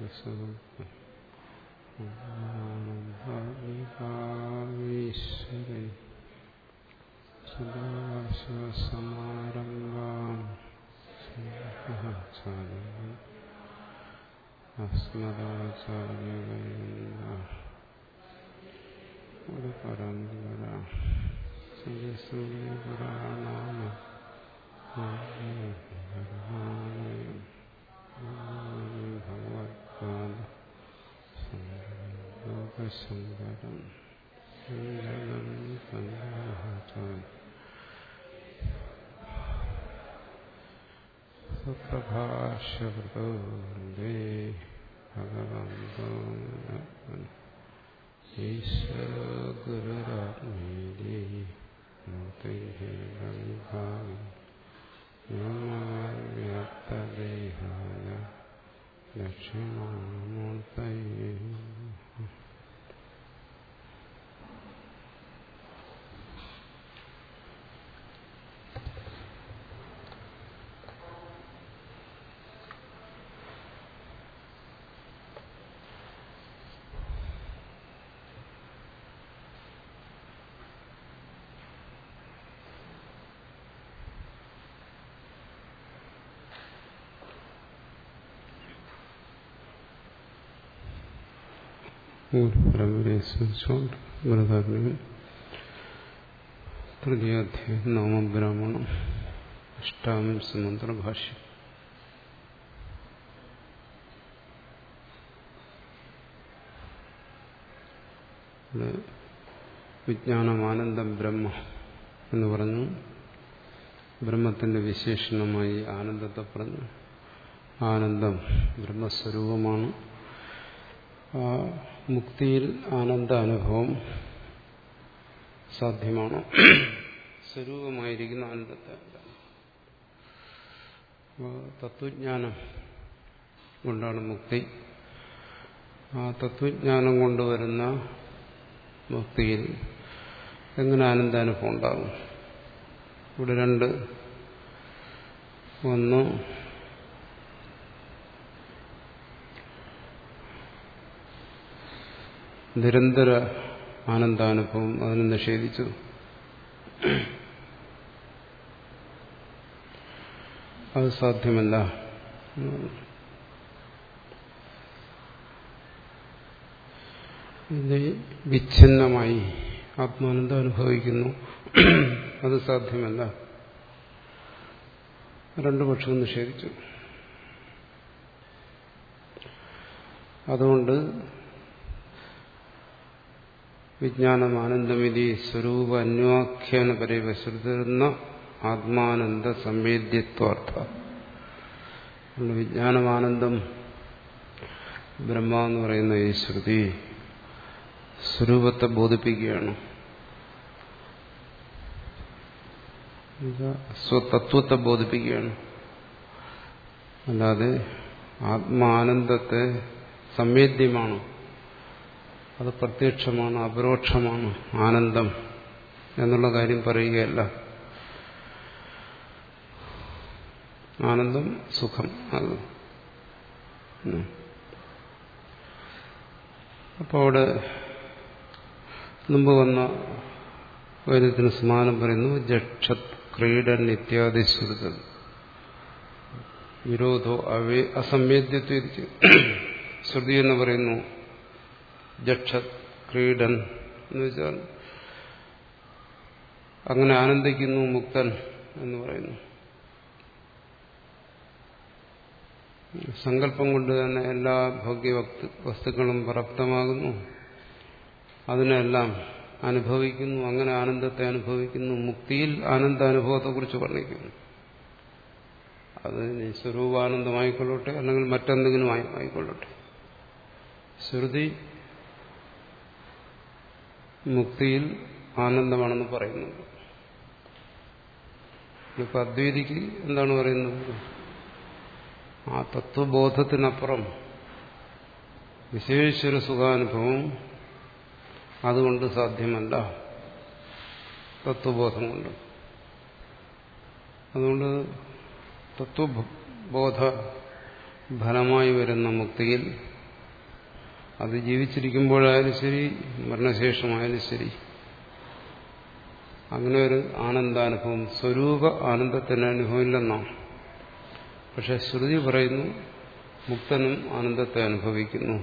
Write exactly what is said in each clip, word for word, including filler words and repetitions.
സമാരംഭാം അസ്മദാചാര്യവര്യന്ത ഒരു പരമ്പര സൂര്യപുരാണാമ ഭഗവത്പാദ ലോകശങ്കരം സുപ്രഭാഷ്യവൃതോ വന്ദേ ഭഗവന്തോ ഈശ്വരോ ഗുരുരാത്മേതി മൂർത്തിഭേദവിഭാഗം വ്യോമവ്യാപ്തദേഹായ ദക്ഷിണാമൂർത്തയേ. പരമ്പരയെ സ്മരിച്ചുകൊണ്ട് ബൃഹദാരണ്യകൻ തൃതീയാധ്യായം നാമബ്രാഹ്മണം അഷ്ടാവിംശ മന്ത്രഭാഷ്യം. വിജ്ഞാനമാനന്ദം ബ്രഹ്മ എന്ന് പറഞ്ഞു. ബ്രഹ്മത്തിന്റെ വിശേഷണമായി ആനന്ദത്തെ പറഞ്ഞു. ആനന്ദം ബ്രഹ്മസ്വരൂപമാണ്. ആ മുക്തിയിൽ ആനന്ദ അനുഭവം സാധ്യമാണ്. സ്വരൂപമായിരിക്കുന്ന ആനന്ദത്തെ തത്വജ്ഞാനം കൊണ്ടാണ് മുക്തി. ആ തത്വജ്ഞാനം കൊണ്ടുവരുന്ന മുക്തിയിൽ എങ്ങനെ ആനന്ദാനുഭവം ഉണ്ടാകും? ഇവിടെ രണ്ട്, ഒന്ന് നിരന്തര ആനന്ദാനുഭവം, അതിനെ നിഷേധിച്ചു. അത് സാധ്യമല്ല. വിച്ഛിന്നമായി ആത്മാനന്ദം അനുഭവിക്കുന്നു, അത് സാധ്യമല്ല. രണ്ടു പക്ഷവും നിഷേധിച്ചു. അതുകൊണ്ട് വിജ്ഞാനമാനന്ദമിതി സ്വരൂപ അന്വാഖ്യാന പരിവശൃതിരുന്ന ആത്മാനന്ദ സംവേദ്യത്വാർത്ഥ. വിജ്ഞാനമാനന്ദം ബ്രഹ്മ എന്ന് പറയുന്ന ഈ ശ്രുതി സ്വരൂപത്തെ ബോധിപ്പിക്കുകയാണ്, സ്വതത്വത്തെ ബോധിപ്പിക്കുകയാണ്. അല്ലാതെ ആത്മാനന്ദത്തെ സംവേദ്യമാണ്, അത് പ്രത്യക്ഷമാണ്, അപരോക്ഷമാണ് ആനന്ദം എന്നുള്ള കാര്യം പറയുകയല്ല. ആനന്ദം സുഖം, അത് അപ്പോൾ അവിടെ മുമ്പ് വന്ന കാര്യത്തിന് സമാനം പറയുന്നു. ജക്ഷത് ക്രീഡൻ ഇത്യാദി ശ്രുത വിരോധോ അവേ അസംവേദ്യത്വ. ശ്രുതി എന്ന് പറയുന്നു ജക്ഷത് ക്രീഡൻ എന്ന് വെച്ചാൽ അങ്ങനെ ആനന്ദിക്കുന്നു മുക്തൻ എന്ന് പറയുന്നു. സങ്കല്പം കൊണ്ട് തന്നെ എല്ലാ ഭോഗ്യ വസ്തുക്കളും പ്രാപ്തമാകുന്നു, അതിനെല്ലാം അനുഭവിക്കുന്നു, അങ്ങനെ ആനന്ദത്തെ അനുഭവിക്കുന്നു. മുക്തിയിൽ ആനന്ദാനുഭവത്തെക്കുറിച്ച് വർണ്ണിക്കുന്നു. അത് സ്വരൂപാനന്ദമായിക്കൊള്ളട്ടെ അല്ലെങ്കിൽ മറ്റെന്തെങ്കിലും ആയിക്കൊള്ളട്ടെ. ശ്രുതി മുക്തിയിൽ ആനന്ദമാണെന്ന് പറയുന്നുണ്ട്. ഇപ്പൊ അദ്വൈതിക്ക് എന്താണ് പറയുന്നത്? ആ തത്വബോധത്തിനപ്പുറം വിശേശ്വര സുഖാനുഭവം അതുകൊണ്ട് സാധ്യമല്ല, തത്വബോധം കൊണ്ട്. അതുകൊണ്ട് തത്വബോധ ഫലമായി വരുന്ന മുക്തിയിൽ അത് ജീവിച്ചിരിക്കുമ്പോഴായാലും ശരി മരണശേഷമായാലും ശരി അങ്ങനെ ഒരു ആനന്ദാനുഭവം സ്വരൂപ ആനന്ദത്തിന് അനുഭവമില്ലെന്നാണ്. പക്ഷെ ശ്രുതി പറയുന്നു മുക്തനും ആനന്ദത്തെ അനുഭവിക്കുന്നു.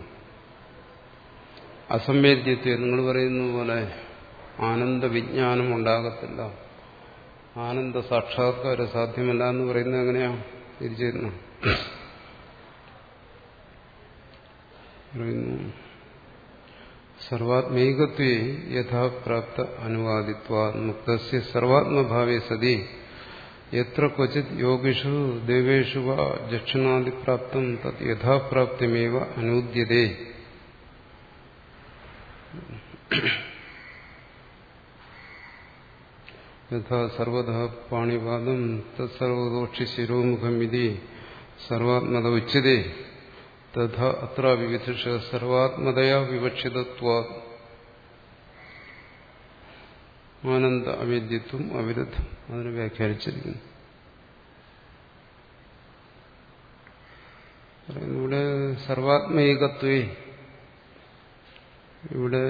അസംവേദ്യത്വം നിങ്ങൾ പറയുന്ന പോലെ ആനന്ദ വിജ്ഞാനം ഉണ്ടാകത്തില്ല, ആനന്ദ സാക്ഷാത്കാരം സാധ്യമല്ല എന്ന് പറയുന്നത് എങ്ങനെയാ തിരിച്ചിരുന്നു പറയുന്നു. സർവാത്മൈകത്വേ യഥാപ്രാപ്ത അനുവാദിത്വാ മുക്തസ്യ സർവാത്മഭാവേ സതി എത്ര ക്വചിത് യോഗിഷു ദേവേഷു വാ ദക്ഷിണാദിപ്രാപ്തം തത് യഥാപ്രാപ്തിമേവ അനൂദ്യതേ. യഥാ സർവതഃ പാണിപാദം തത്സർവതോക്ഷി ശിരോമുഖമിതി സർവാത്മത ഉച്യതേ തഥാ അത്ര വിവിധിഷ സർവാത്മതയാ വിവക്ഷിതത്വാത് ആനന്ദ അവേദ്യത്വം അവിരുദ്ധം. അതിനെ വ്യാഖ്യാനിച്ചിരിക്കുന്നു. ഇവിടെ സർവാത്മൈകത്വേ, ഇവിടെ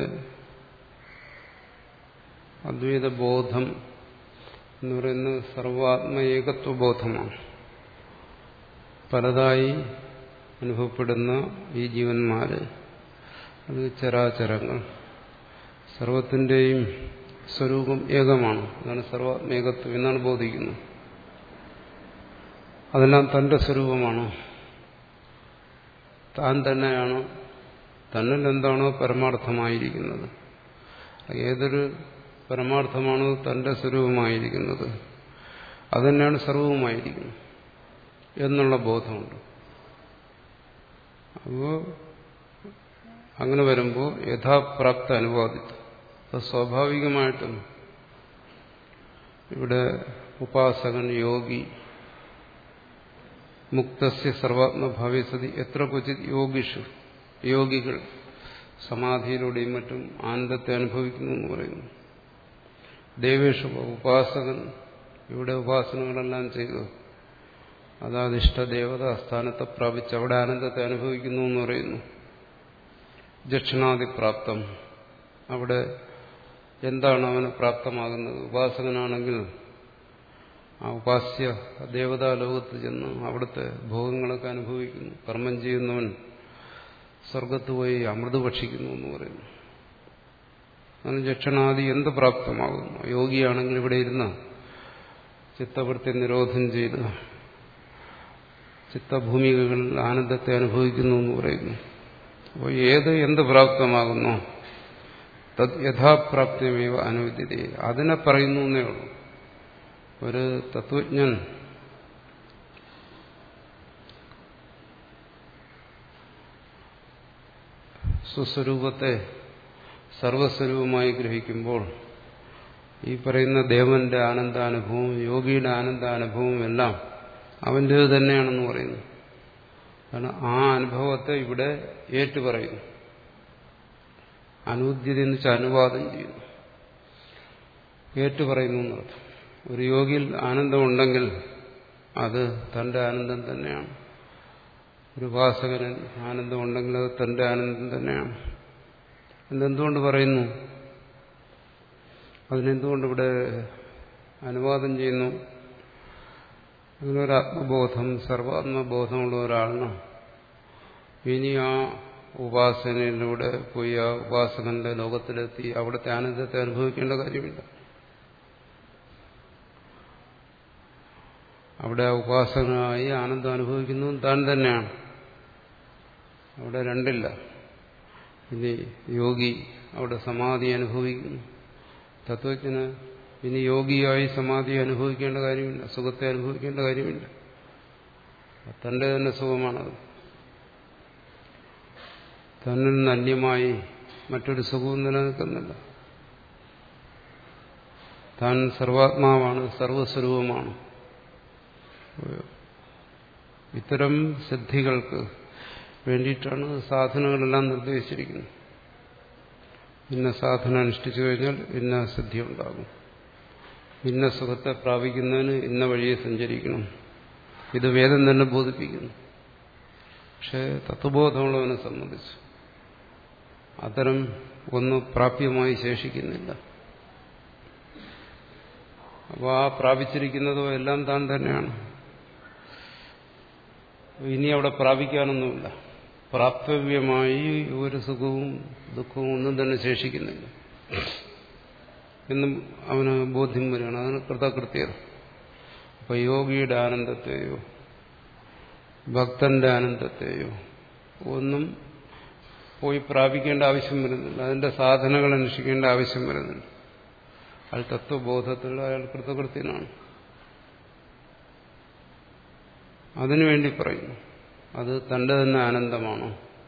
അദ്വൈത ബോധം എന്ന് പറയുന്നത് സർവാത്മ ബോധമാണ്. പലതായി അനുഭവപ്പെടുന്ന ഈ ജീവന്മാര്, അത് ചരാചരങ്ങൾ, സർവത്തിന്റെയും സ്വരൂപം ഏകമാണ്. അതാണ് സർവാത്മേകത്വം എന്നാണ് ബോധിക്കുന്നത്. അതെല്ലാം തന്റെ സ്വരൂപമാണ്, താൻ തന്നെയാണ്, തന്നിൽ എന്താണോ പരമാർത്ഥമായിരിക്കുന്നത്, ഏതൊരു പരമാർത്ഥമാണോ തന്റെ സ്വരൂപമായിരിക്കുന്നത് അതുതന്നെയാണ് സർവവുമായിരിക്കുന്നത് എന്നുള്ള ബോധമുണ്ട്. അപ്പോൾ അങ്ങനെ വരുമ്പോൾ യഥാപ്രാപ്ത അനുവാദിത്വം, അപ്പോൾ സ്വാഭാവികമായിട്ടും ഇവിടെ ഉപാസകൻ, യോഗി, മുക്തസ്യ സർവാത്മഭാവേ സതി എത്ര ക്വചിത് യോഗിഷു, യോഗികൾ സമാധിയിലൂടെയും മറ്റും ആനന്ദത്തെ അനുഭവിക്കുന്നു എന്ന് പറയുന്നു. ദേവേഷു ഉപാസകൻ, ഇവിടെ ഉപാസനകളെല്ലാം ചെയ്തു അതാദിഷ്ട ദേവത സ്ഥാനത്തെ പ്രാപിച്ച് അവിടെ ആനന്ദത്തെ അനുഭവിക്കുന്നു എന്ന് പറയുന്നു. ദക്ഷിണാദിപ്രാപ്തം, അവിടെ എന്താണ് അവന് പ്രാപ്തമാകുന്നത്? ഉപാസകനാണെങ്കിൽ ആ ഉപാസ്യ ദേവതാ ലോകത്ത് ചെന്ന് അവിടുത്തെ ഭോഗങ്ങളൊക്കെ അനുഭവിക്കുന്നു. കർമ്മം ചെയ്യുന്നവൻ സ്വർഗത്ത് പോയി അമൃത് ഭക്ഷിക്കുന്നു എന്ന് പറയുന്നു. അതിന് ദക്ഷിണാദി എന്ത് പ്രാപ്തമാകുന്നു? യോഗിയാണെങ്കിൽ ഇവിടെ ഇരുന്ന് ചിത്തവൃത്തി നിരോധം ചെയ്ത് ചിത്തഭൂമികകളിൽ ആനന്ദത്തെ അനുഭവിക്കുന്നു എന്ന് പറയുന്നു. അപ്പോൾ ഏത് എന്ത് പ്രാപ്തമാകുന്നു? തത് യഥാപ്രാപ്തിമേവ അനുവിദ്യത, അതിനെ പറയുന്നു എന്നേ ഉള്ളൂ. ഒരു തത്വജ്ഞൻ സ്വസ്വരൂപത്തെ സർവസ്വരൂപമായി ഗ്രഹിക്കുമ്പോൾ ഈ പറയുന്ന ദേവന്റെ ആനന്ദാനുഭവവും യോഗിയുടെ ആനന്ദാനുഭവവും എല്ലാം അവൻ്റേത് തന്നെയാണെന്ന് പറയുന്നു. കാരണം ആ അനുഭവത്തെ ഇവിടെ ഏറ്റുപറയുന്നു. അനൂദ്യത എന്ന് വെച്ചാൽ അനുവാദം ചെയ്യുന്നു, ഏറ്റുപറയുന്നു എന്നർത്ഥം. ഒരു യോഗിയിൽ ആനന്ദമുണ്ടെങ്കിൽ അത് തന്റെ ആനന്ദം തന്നെയാണ്. ഒരു ഉപാസകന് ആനന്ദമുണ്ടെങ്കിൽ അത് തന്റെ ആനന്ദം തന്നെയാണ്. എന്തുകൊണ്ട് പറയുന്നു? അതിനെന്തുകൊണ്ട് ഇവിടെ അനുവാദം ചെയ്യുന്നു? അങ്ങനെ ഒരു ആത്മബോധം, സർവാത്മബോധമുള്ള ഒരാളിന് ഇനി ആ ഉപാസനയിലൂടെ പോയി ആ ഉപാസകന്റെ ലോകത്തിലെത്തി അവിടുത്തെ ആനന്ദത്തെ അനുഭവിക്കേണ്ട കാര്യമില്ല. അവിടെ ആ ഉപാസകനായി ആനന്ദം അനുഭവിക്കുന്നതും താൻ തന്നെയാണ്. അവിടെ രണ്ടില്ല. ഇനി യോഗി അവിടെ സമാധി അനുഭവിക്കുന്നു. തത്വജ്ഞന് ഇനി യോഗിയായി സമാധി അനുഭവിക്കേണ്ട കാര്യമില്ല, സുഖത്തെ അനുഭവിക്കേണ്ട കാര്യമില്ല. തന്റെ തന്നെ സുഖമാണത്. തന്നിൽ നിന്ന് അന്യമായി മറ്റൊരു സുഖവും നിലനിൽക്കുന്നില്ല. താൻ സർവാത്മാവാണ്, സർവസ്വരൂപമാണ്. ഇത്തരം സിദ്ധികൾക്ക് വേണ്ടിയിട്ടാണ് സാധനങ്ങളെല്ലാം നിർദ്ദേശിച്ചിരിക്കുന്നത്. ഇന്ന സാധന അനുഷ്ഠിച്ചു കഴിഞ്ഞാൽ ഇന്ന സിദ്ധി ഉണ്ടാകും, ഇന്ന സുഖത്തെ പ്രാപിക്കുന്നതിന് ഇന്ന വഴിയെ സഞ്ചരിക്കണം. ഇത് വേദം തന്നെ ബോധിപ്പിക്കുന്നു. പക്ഷെ തത്വബോധമുള്ളവനെ സംബന്ധിച്ച് അത്തരം ഒന്ന് പ്രാപ്യമായി ശേഷിക്കുന്നില്ല. അപ്പോൾ ആ പ്രാപിച്ചിരിക്കുന്നതോ എല്ലാം താൻ തന്നെയാണ്. ഇനി അവിടെ പ്രാപിക്കാനൊന്നുമില്ല. പ്രാപ്തവ്യമായി ഒരു സുഖവും ദുഃഖവും ഒന്നും തന്നെ ശേഷിക്കുന്നില്ല എന്നും അവന് ബോധ്യം വരികയാണ്. അതാണ് കൃതകൃത്യത. അപ്പൊ യോഗിയുടെ ആനന്ദത്തെയോ ഭക്തന്റെ ആനന്ദത്തെയോ ഒന്നും പോയി പ്രാപിക്കേണ്ട ആവശ്യം വരുന്നില്ല. അതിന്റെ സാധനകൾ അന്വേഷിക്കേണ്ട ആവശ്യം വരുന്നില്ല. അയാൾ തത്വബോധത്തിൽ അയാൾ കൃതകൃത്യനാണ്. അതിനുവേണ്ടി പറയുന്നു. അത് തന്റെ തന്നെ ആനന്ദമാണോ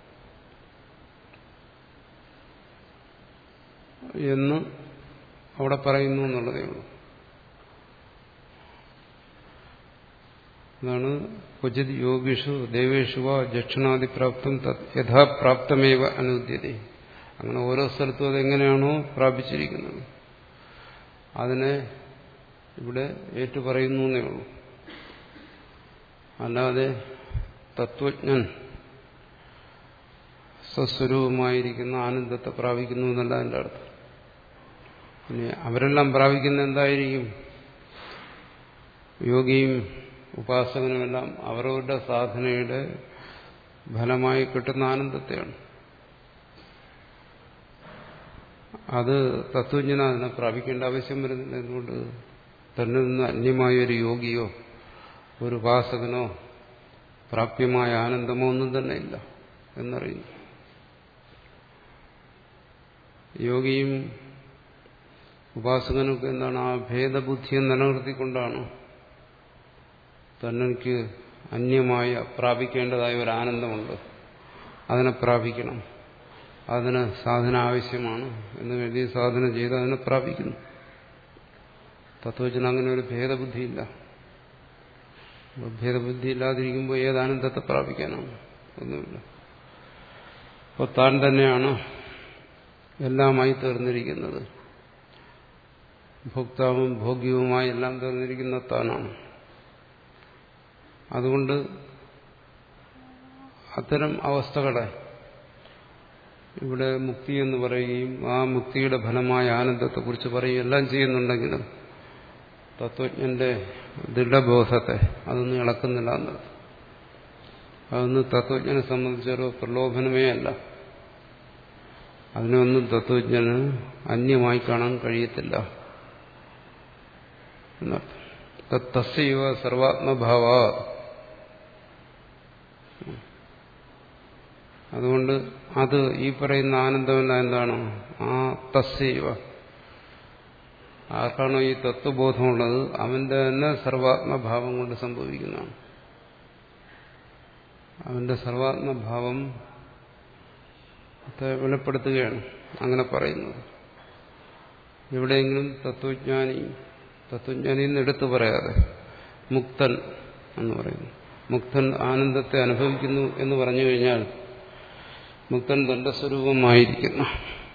എന്ന് അവിടെ പറയുന്നു എന്നുള്ളതേ ഉള്ളൂ. അതാണ് ക്വചിത് യോഗിഷു ദേവേഷു വാ ജക്ഷണാദിപ്രാപ്തം യഥാപ്രാപ്തമേവ അനുദ്യത. അങ്ങനെ ഓരോ സ്ഥലത്തും അതെങ്ങനെയാണോ പ്രാപിച്ചിരിക്കുന്നത് അതിനെ ഇവിടെ ഏറ്റുപറയുന്നു എന്നേ ഉള്ളൂ. അല്ലാതെ തത്വജ്ഞൻ സ്വസ്വരൂപമായിരിക്കുന്ന ആനന്ദത്തെ പ്രാപിക്കുന്നു എന്നല്ല അതിൻ്റെ അർത്ഥം. പിന്നെ അവരെല്ലാം പ്രാപിക്കുന്ന എന്തായിരിക്കും? യോഗിയും ഉപാസകനുമെല്ലാം അവരവരുടെ സാധനയുടെ ഫലമായി കിട്ടുന്ന ആനന്ദത്തെയാണ്. അത് തത്വജ്ഞന അതിനെ പ്രാപിക്കേണ്ട ആവശ്യം വരുന്നില്ല. എന്തുകൊണ്ട്? തന്നെ നിന്ന് അന്യമായ ഒരു യോഗിയോ ഒരു ഉപാസകനോ പ്രാപ്യമായ ആനന്ദമോ ഒന്നും തന്നെ ഇല്ല എന്നറിയുന്നു. യോഗിയും ഉപാസകനൊക്കെ എന്താണ്? ആ ഭേദബുദ്ധിയെ നിലനിർത്തിക്കൊണ്ടാണ് തന്നെനിക്ക് അന്യമായ പ്രാപിക്കേണ്ടതായ ഒരു ആനന്ദമുണ്ട്, അതിനെ പ്രാപിക്കണം, അതിന് സാധന ആവശ്യമാണ് എന്ന് കരുതി സാധന ചെയ്ത് അതിനെ പ്രാപിക്കുന്നു. തത്വജ്ഞന് അങ്ങനെ ഒരു ഭേദബുദ്ധിയില്ല. ഭേദബുദ്ധി ഇല്ലാതിരിക്കുമ്പോൾ ഏത് ആനന്ദത്തെ പ്രാപിക്കാനാണ്? ഒന്നുമില്ല. അപ്പോൾ താൻ തന്നെയാണ് എല്ലാമായി തീർന്നിരിക്കുന്നത്. ഭോക്താവും ഭോഗ്യവുമായി എല്ലാം തീർന്നിരിക്കുന്ന താനാണ്. അതുകൊണ്ട് അത്തരം അവസ്ഥകളെ ഇവിടെ മുക്തി എന്ന് പറയുകയും ആ മുക്തിയുടെ ഫലമായ ആനന്ദത്തെക്കുറിച്ച് പറയുകയും എല്ലാം ചെയ്യുന്നുണ്ടെങ്കിലും തത്വജ്ഞന്റെ ദൃഢബോധത്തെ അതൊന്നും ഇളക്കുന്നില്ല എന്നത്. അതൊന്നും തത്വജ്ഞനെ സംബന്ധിച്ചൊരു പ്രലോഭനമേ അല്ല. അതിനൊന്നും തത്വജ്ഞന് അന്യമായി കാണാൻ കഴിയത്തില്ല എന്നർത്ഥം. തസ്സൈവ സർവാത്മഭാവ. അതുകൊണ്ട് അത് ഈ പറയുന്ന ആനന്ദമല്ല എന്താണ്? ആ തസ്സൈവ, ആർക്കാണോ ഈ തത്വബോധമുള്ളത് അവന്റെ തന്നെ സർവാത്മഭാവം കൊണ്ട് സംഭവിക്കുന്നതാണ്. അവന്റെ സർവാത്മഭാവം വെളിപ്പെടുത്തുകയാണ് അങ്ങനെ പറയുന്നത്. എവിടെയെങ്കിലും തത്വജ്ഞാനി തത്വജ്ഞാനി എന്ന് എടുത്തു പറയാതെ മുക്തൻ എന്ന് പറയുന്നു. മുക്തൻ ആനന്ദത്തെ അനുഭവിക്കുന്നു എന്ന് പറഞ്ഞു കഴിഞ്ഞാൽ മുക്തൻ തന്റെ സ്വരൂപമായിരിക്കുന്ന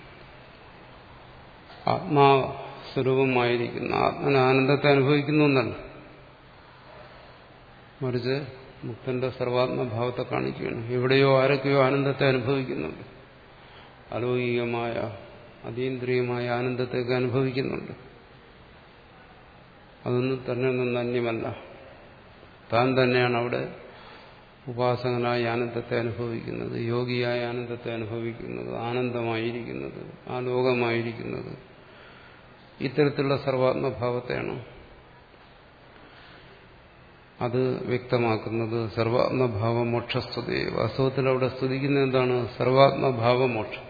ആത്മാസ്വരൂപമായിരിക്കുന്ന ആത്മന ആനന്ദത്തെ അനുഭവിക്കുന്നു എന്നല്ല, മറിച്ച് മുക്തന്റെ സർവാത്മഭാവത്തെ കാണിക്കുകയാണ്. എവിടെയോ ആരൊക്കെയോ ആനന്ദത്തെ അനുഭവിക്കുന്നുണ്ട്, അലൗകികമായ അതീന്ദ്രിയമായ ആനന്ദത്തെയൊക്കെ അനുഭവിക്കുന്നുണ്ട്. അതൊന്നും തന്നെ നിന്ന് അന്യമല്ല. താൻ തന്നെയാണ് അവിടെ ഉപാസകനായ ആനന്ദത്തെ അനുഭവിക്കുന്നത്, യോഗിയായ ആനന്ദത്തെ അനുഭവിക്കുന്നത്, ആനന്ദമായിരിക്കുന്നത്, ആ ലോകമായിരിക്കുന്നത്. ഇത്തരത്തിലുള്ള സർവാത്മഭാവത്തെയാണ് അത് വ്യക്തമാക്കുന്നത്. സർവാത്മഭാവ മോക്ഷസ്തുതി. വാസ്തവത്തിൽ അവിടെ സ്തുതിക്കുന്നത് എന്താണ്? സർവാത്മഭാവ മോക്ഷം,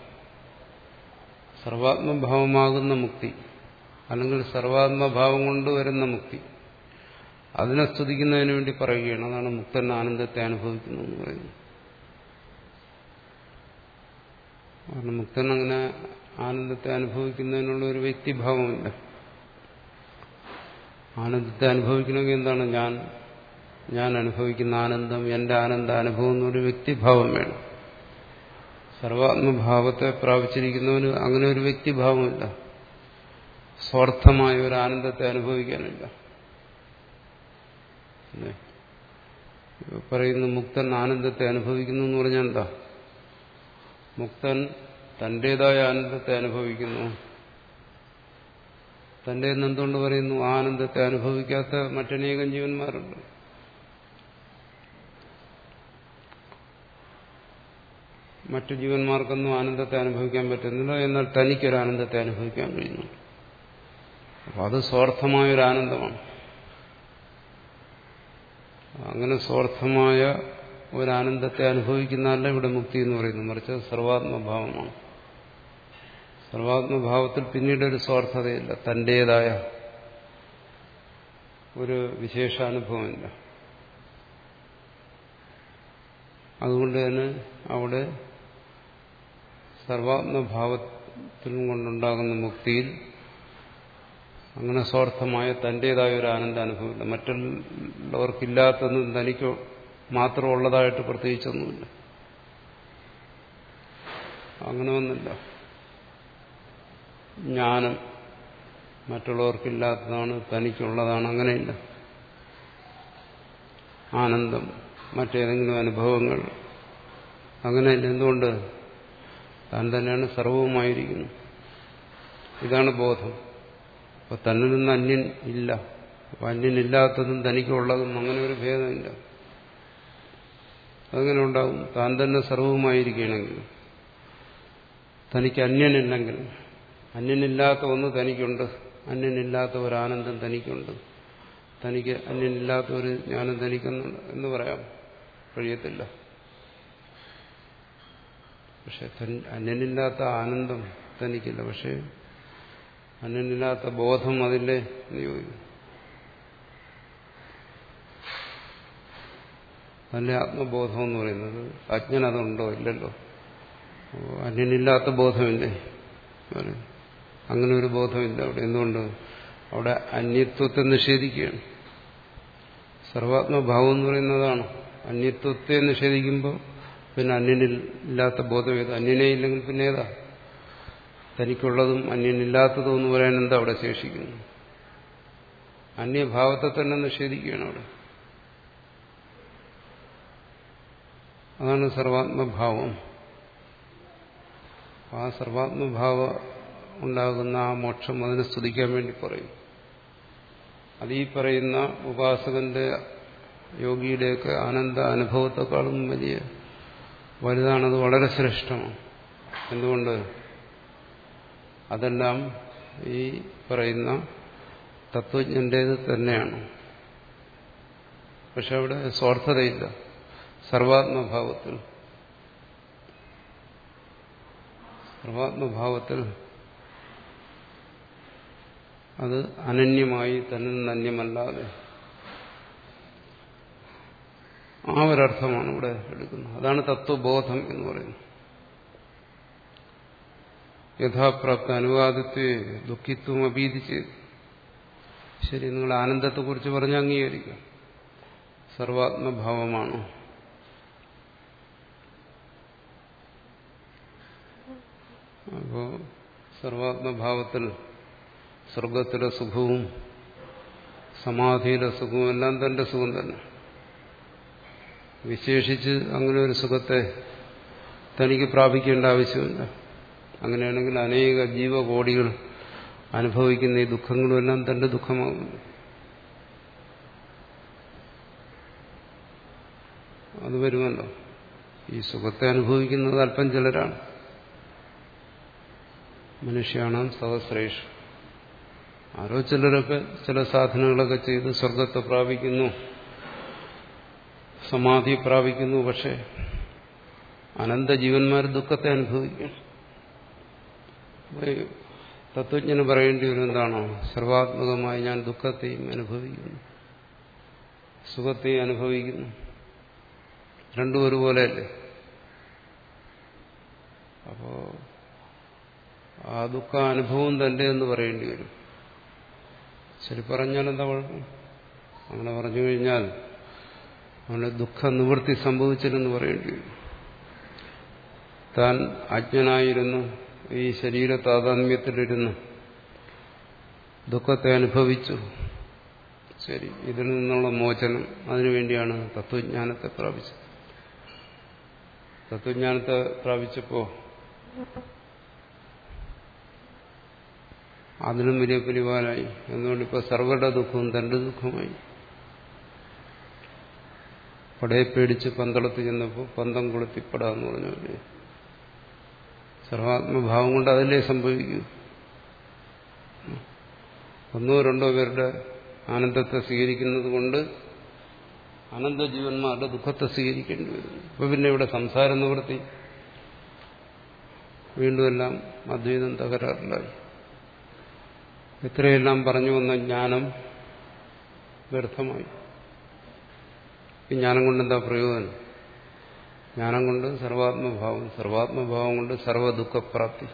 സർവാത്മഭാവമാകുന്ന മുക്തി, അല്ലെങ്കിൽ സർവാത്മഭാവം കൊണ്ട് വരുന്ന മുക്തി. അതിനെ സ്തുതിക്കുന്നതിന് വേണ്ടി പറയുകയാണ്. അതാണ് മുക്തൻ ആനന്ദത്തെ അനുഭവിക്കുന്നു എന്ന് പറയുന്നത്. കാരണം മുക്തൻ അങ്ങനെ ആനന്ദത്തെ അനുഭവിക്കുന്നതിനുള്ള ഒരു വ്യക്തിഭാവമില്ല. ആനന്ദത്തെ അനുഭവിക്കണമെങ്കിൽ എന്താണ്? ഞാൻ ഞാൻ അനുഭവിക്കുന്ന ആനന്ദം, എന്റെ ആനന്ദ അനുഭവം എന്നൊരു വ്യക്തിഭാവം വേണം. സർവാത്മഭാവത്തെ പ്രാപിച്ചിരിക്കുന്നവന് അങ്ങനെ ഒരു വ്യക്തിഭാവമില്ല. സ്വാർത്ഥമായ ഒരു ആനന്ദത്തെ അനുഭവിക്കാനില്ല. പറയുന്നു മുക്തൻ ആനന്ദത്തെ അനുഭവിക്കുന്നു എന്ന് പറഞ്ഞാൽ എന്താ? മുക്തൻ തന്റേതായ ആനന്ദത്തെ അനുഭവിക്കുന്നു. തന്റെ എന്തുകൊണ്ട് പറയുന്നു? ആനന്ദത്തെ അനുഭവിക്കാത്ത മറ്റനേകം ജീവന്മാരുണ്ട്. മറ്റു ജീവന്മാർക്കൊന്നും ആനന്ദത്തെ അനുഭവിക്കാൻ പറ്റുന്നില്ല, എന്നാൽ തനിക്കൊരു ആനന്ദത്തെ അനുഭവിക്കാൻ കഴിയുന്നു. അപ്പം അത് സ്വാർത്ഥമായൊരു ആനന്ദമാണ്. അങ്ങനെ സ്വാർത്ഥമായ ഒരാനന്ദത്തെ അനുഭവിക്കുന്നതല്ല ഇവിടെ മുക്തി എന്ന് പറയുന്നു, മറിച്ച് സർവാത്മഭാവമാണ്. സർവാത്മഭാവത്തിൽ പിന്നീടൊരു സ്വാർത്ഥതയില്ല, തന്റേതായ ഒരു വിശേഷാനുഭവമില്ല. അതുകൊണ്ട് തന്നെ അവിടെ സർവാത്മഭാവത്തിൽ കൊണ്ടുണ്ടാകുന്ന മുക്തിയിൽ അങ്ങനെ സ്വാർത്ഥമായ തന്റേതായ ഒരു ആനന്ദ അനുഭവമില്ല. മറ്റുള്ളവർക്കില്ലാത്തതും തനിക്ക് മാത്രമുള്ളതായിട്ട് പ്രത്യേകിച്ചൊന്നുമില്ല. അങ്ങനെ ഒന്നുമില്ല. ജ്ഞാനം മറ്റുള്ളവർക്കില്ലാത്തതാണ്, തനിക്കുള്ളതാണ്, അങ്ങനെയില്ല. ആനന്ദം, മറ്റേതെങ്കിലും അനുഭവങ്ങൾ, അങ്ങനെയില്ല. എന്തുകൊണ്ട്? താൻ തന്നെയാണ് സർവവുമായിരിക്കുന്നത്. ഇതാണ് ബോധം. അപ്പൊ തന്നിൽ നിന്ന് അന്യൻ ഇല്ല. അപ്പൊ അന്യനില്ലാത്തതും തനിക്കുള്ളതും അങ്ങനെ ഒരു ഭേദമില്ല. അതെങ്ങനെ ഉണ്ടാകും? താൻ തന്നെ സർവവുമായിരിക്കുകയാണെങ്കിൽ, തനിക്ക് അന്യനില്ലെങ്കിൽ, അന്യനില്ലാത്ത ഒന്ന് തനിക്കുണ്ട്, അന്യനില്ലാത്ത ഒരാനന്ദം തനിക്കുണ്ട്, തനിക്ക് അന്യനില്ലാത്ത ഒരു ജ്ഞാനം തനിക്കുന്നുണ്ട് എന്ന് പറയാം. കഴിയത്തില്ല. പക്ഷെ അന്യനില്ലാത്ത ആനന്ദം തനിക്കില്ല. പക്ഷെ അന്യനില്ലാത്ത ബോധം അതിലെ നിയോഗിക്കും. അതിലെ ആത്മബോധം എന്ന് പറയുന്നത് അജ്ഞൻ അതുണ്ടോ? ഇല്ലല്ലോ. അന്യനില്ലാത്ത ബോധമില്ലേ? അങ്ങനെ ഒരു ബോധമില്ല അവിടെ. എന്തുകൊണ്ട്? അവിടെ അന്യത്വത്തെ നിഷേധിക്കുകയാണ്. സർവാത്മഭാവം എന്ന് പറയുന്നതാണ്. അന്യത്വത്തെ നിഷേധിക്കുമ്പോൾ പിന്നെ അന്യനില്ലാത്ത ബോധം ഏത്? അന്യനേ ഇല്ലെങ്കിൽ പിന്നെ ഏതാ? തനിക്കുള്ളതും അന്യനില്ലാത്തതും എന്ന് പറയാൻ എന്താ അവിടെ ശേഷിക്കുന്നു? അന്യഭാവത്തെ തന്നെ നിഷേധിക്കുകയാണ് അവിടെ. അതാണ് സർവാത്മഭാവം. ആ സർവാത്മഭാവം ഉണ്ടാകുന്ന ആ മോക്ഷം അതിനെ സ്തുതിക്കാൻ വേണ്ടി പറയും. അത് ഈ പറയുന്ന ഉപാസകന്റെ യോഗിയുടെയൊക്കെ ആനന്ദ അനുഭവത്തെക്കാളും വലിയ വലുതാണത്, വളരെ ശ്രേഷ്ഠമാണ്. എന്തുകൊണ്ട്? അതെല്ലാം ഈ പറയുന്ന തത്വജ്ഞന്റേത് തന്നെയാണ്. പക്ഷെ അവിടെ സ്വാർത്ഥതയില്ല. സർവാത്മഭാവത്തിൽ സർവാത്മഭാവത്തിൽ അത് അനന്യമായി തന്നിൽ നിന്ന് അന്യമല്ലാതെ ആ ഒരർത്ഥമാണ് ഇവിടെ എടുക്കുന്നത്. അതാണ് തത്വബോധം എന്ന് പറയുന്നത്. യഥാപ്രാപ്ത അനുവാദത്തെ ദുഃഖിത്വം അഭീതിച്ച്. ശരി, നിങ്ങൾ ആനന്ദത്തെക്കുറിച്ച് പറഞ്ഞ് അംഗീകരിക്കാം. സർവാത്മഭാവമാണ്. അപ്പോ സർവാത്മഭാവത്തിൽ സ്വർഗത്തിലെ സുഖവും സമാധിയിലെ സുഖവും എല്ലാം തന്റെ സുഖം തന്നെ. വിശേഷിച്ച് അങ്ങനെ ഒരു സുഖത്തെ തനിക്ക് പ്രാപിക്കേണ്ട ആവശ്യമില്ല. അങ്ങനെയാണെങ്കിൽ അനേക ജീവകോടികൾ അനുഭവിക്കുന്ന ഈ ദുഃഖങ്ങളുമെല്ലാം തന്റെ ദുഃഖമാകുന്നു. അത് വരുമല്ലോ. ഈ സുഖത്തെ അനുഭവിക്കുന്നത് അല്പം ചിലരാണ്. മനുഷ്യാണാം സഹസ്രേഷു. ആരോ ചിലരൊക്കെ ചില സാധനങ്ങളൊക്കെ ചെയ്ത് സ്വർഗത്തെ പ്രാപിക്കുന്നു, സമാധി പ്രാപിക്കുന്നു. പക്ഷെ അനന്ത ജീവന്മാർ ദുഃഖത്തെ അനുഭവിക്കും. തത്വജ്ഞന് പറയേണ്ടി വരും എന്താണോ? സർവാത്മകമായി ഞാൻ ദുഃഖത്തെയും അനുഭവിക്കുന്നു, സുഖത്തെയും അനുഭവിക്കുന്നു. രണ്ടും ഒരുപോലെയല്ലേ? അപ്പോ ആ ദുഃഖാനുഭവം തന്റെ എന്ന് പറയേണ്ടി വരും. ശരി, പറഞ്ഞാൽ എന്താ കുഴപ്പം? അങ്ങനെ പറഞ്ഞു കഴിഞ്ഞാൽ അവന് ദുഃഖ നിവൃത്തി സംഭവിച്ചില്ലെന്ന് പറയേണ്ടി വരും. താൻ അജ്ഞനായിരുന്നു, ഈ ശരീര താതാത്മ്യത്തിലിരുന്ന് ദുഃഖത്തെ അനുഭവിച്ചു. ശരി, ഇതിൽ നിന്നുള്ള മോചനം, അതിനുവേണ്ടിയാണ് തത്വജ്ഞാനത്തെ പ്രാപിച്ചത്. തത്വജ്ഞാനത്തെ പ്രാപിച്ചപ്പോ അതിനും വലിയ പുലിവാലായി. എന്തുകൊണ്ട് ഇപ്പോൾ സർവരുടെ ദുഃഖവും തന്റെ ദുഃഖമായി. പടയെ പേടിച്ച് പന്തളത്ത് ചെന്നപ്പോൾ പന്തം കൊളുത്തിപ്പെടാന്ന് പറഞ്ഞല്ലേ. സർവാത്മഭാവം കൊണ്ട് അതല്ലേ സംഭവിക്കൂ. ഒന്നോ രണ്ടോ പേരുടെ ആനന്ദത്തെ സ്വീകരിക്കുന്നത് കൊണ്ട് അനന്തജീവന്മാരുടെ ദുഃഖത്തെ സ്വീകരിക്കേണ്ടി വരുന്നു. ഇപ്പൊ പിന്നെ ഇവിടെ സംസാര നിവൃത്തി വീണ്ടും എല്ലാം അദ്വൈതം തകരാറിലായി. ഇത്രയെല്ലാം പറഞ്ഞു വന്ന ജ്ഞാനം വ്യർത്ഥമായി. ഈ ജ്ഞാനം കൊണ്ട് എന്താ പ്രയോജനം? ജ്ഞാനം കൊണ്ട് സർവാത്മഭാവം, സർവാത്മഭാവം കൊണ്ട് സർവദുഃഖപ്രാപ്തി.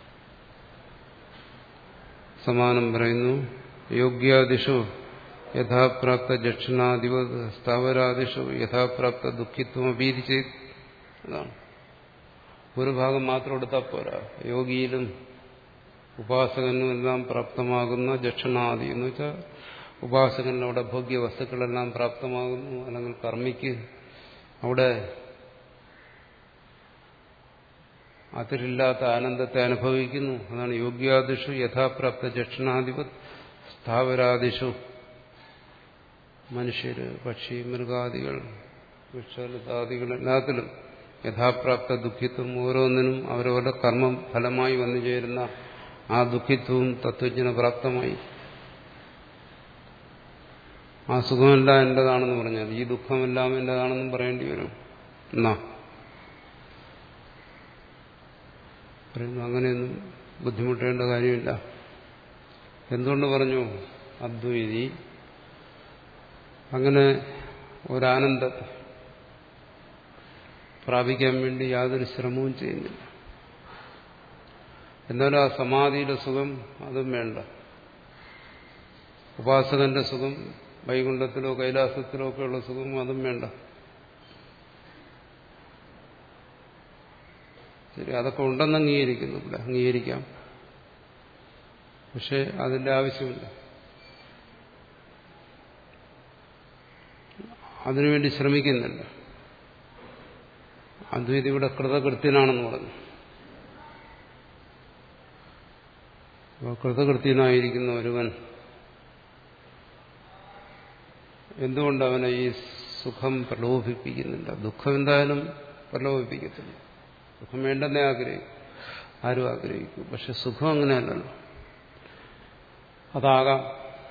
സമാനം പറയുന്നു, യോഗ്യാദിഷു യഥാപ്രാപ്ത ദക്ഷിണാധിപ സ്ഥാവരാദിഷു യഥാപ്രാപ്ത ദുഃഖിത്വം അഭീതിച്ച്. അതാണ് ഒരു ഭാഗം മാത്രം എടുത്താൽ പോരാ. യോഗിയിലും ഉപാസകനും എല്ലാം പ്രാപ്തമാകുന്ന ദക്ഷിണാദി എന്ന് വെച്ചാൽ ഉപാസകന് അവിടെ ഭോഗ്യ വസ്തുക്കളെല്ലാം പ്രാപ്തമാകുന്നു. അല്ലെങ്കിൽ കർമ്മിക്ക് അവിടെ അതിരില്ലാത്ത ആനന്ദത്തെ അനുഭവിക്കുന്നു. അതാണ് യോഗ്യാദിഷു യഥാപ്രാപ്ത ദക്ഷിണാധിപ സ്ഥാവരാദിഷു. മനുഷ്യര്, പക്ഷി, മൃഗാദികൾ, വൃക്ഷലതാദികൾ എല്ലാത്തിലും യഥാപ്രാപ്ത ദുഃഖിത്വം, ഓരോന്നിനും അവരവരുടെ കർമ്മം ഫലമായി വന്നു ചേരുന്ന ആ ദുഃഖിത്വവും തത്വജ്ഞന പ്രാപ്തമായി. ആ സുഖമെല്ലാം എന്റേതാണെന്ന് പറഞ്ഞാൽ ഈ ദുഃഖമെല്ലാം എന്റേതാണെന്നും പറയേണ്ടി വരും. എന്നാ പറയുന്നു, അങ്ങനെയൊന്നും ബുദ്ധിമുട്ടേണ്ട കാര്യമില്ല. എന്തുകൊണ്ട് പറഞ്ഞു? അദ്വൈതി അങ്ങനെ ഒരാനന്ദത്തെ പ്രാപിക്കാൻ വേണ്ടി യാതൊരു ശ്രമവും ചെയ്യുന്നില്ല. എന്നാലും ആ സമാധിയുടെ സുഖം അതും വേണ്ട. ഉപാസകന്റെ സുഖം, വൈകുണ്ഠത്തിലോ കൈലാസത്തിലോ ഒക്കെയുള്ള സുഖം അതും വേണ്ട. ശരി, അതൊക്കെ ഉണ്ടെന്ന് അംഗീകരിക്കുന്നു, ഇവിടെ അംഗീകരിക്കാം. പക്ഷെ അതിന്റെ ആവശ്യമില്ല. അതിനുവേണ്ടി ശ്രമിക്കുന്നില്ല. അദ്വൈതി ഇവിടെ കൃതകൃത്യനാണെന്ന് പറഞ്ഞു. കൃതകൃത്യനായിരിക്കുന്ന ഒരുവൻ എന്തുകൊണ്ട് അവനെ ഈ സുഖം പ്രലോഭിപ്പിക്കുന്നില്ല? ദുഃഖം എന്തായാലും പ്രലോഭിപ്പിക്കത്തില്ല. സുഖം വേണ്ടെന്നേ ആഗ്രഹിക്കും, ആരും ആഗ്രഹിക്കും. പക്ഷെ സുഖം അങ്ങനെയല്ലല്ലോ. അതാകാം.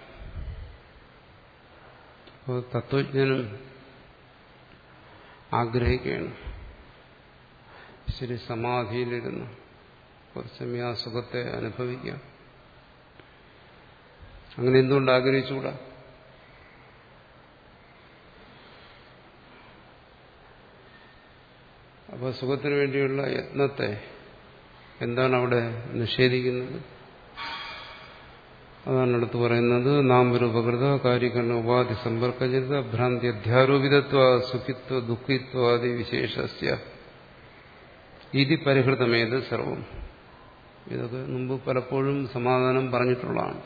അപ്പോൾ തത്വജ്ഞനും ആഗ്രഹിക്കുകയാണ്, ശരി സമാധിയിലിരുന്ന് കുറച്ചമേ ആ സുഖത്തെ അനുഭവിക്കാം. അങ്ങനെ എന്തുകൊണ്ട് ആഗ്രഹിച്ചുകൂടാ? അപ്പോൾ സുഖത്തിനു വേണ്ടിയുള്ള യത്നത്തെ എന്താണ് അവിടെ നിഷേധിക്കുന്നത്? അതാണ് അടുത്ത് പറയുന്നത്, നാമരൂപകൃത കാര്യകരണ ഉപാധി സമ്പർക്കജനിത ഭ്രാന്തി അധ്യാരോപിതത്വ സുഖിത്വ ദുഃഖിത്വാദി വിശേഷസ്യ ഇതി പരിഹൃതമേത് സർവം. ഇതൊക്കെ മുമ്പ് പലപ്പോഴും സമാധാനം പറഞ്ഞിട്ടുള്ളതാണ്.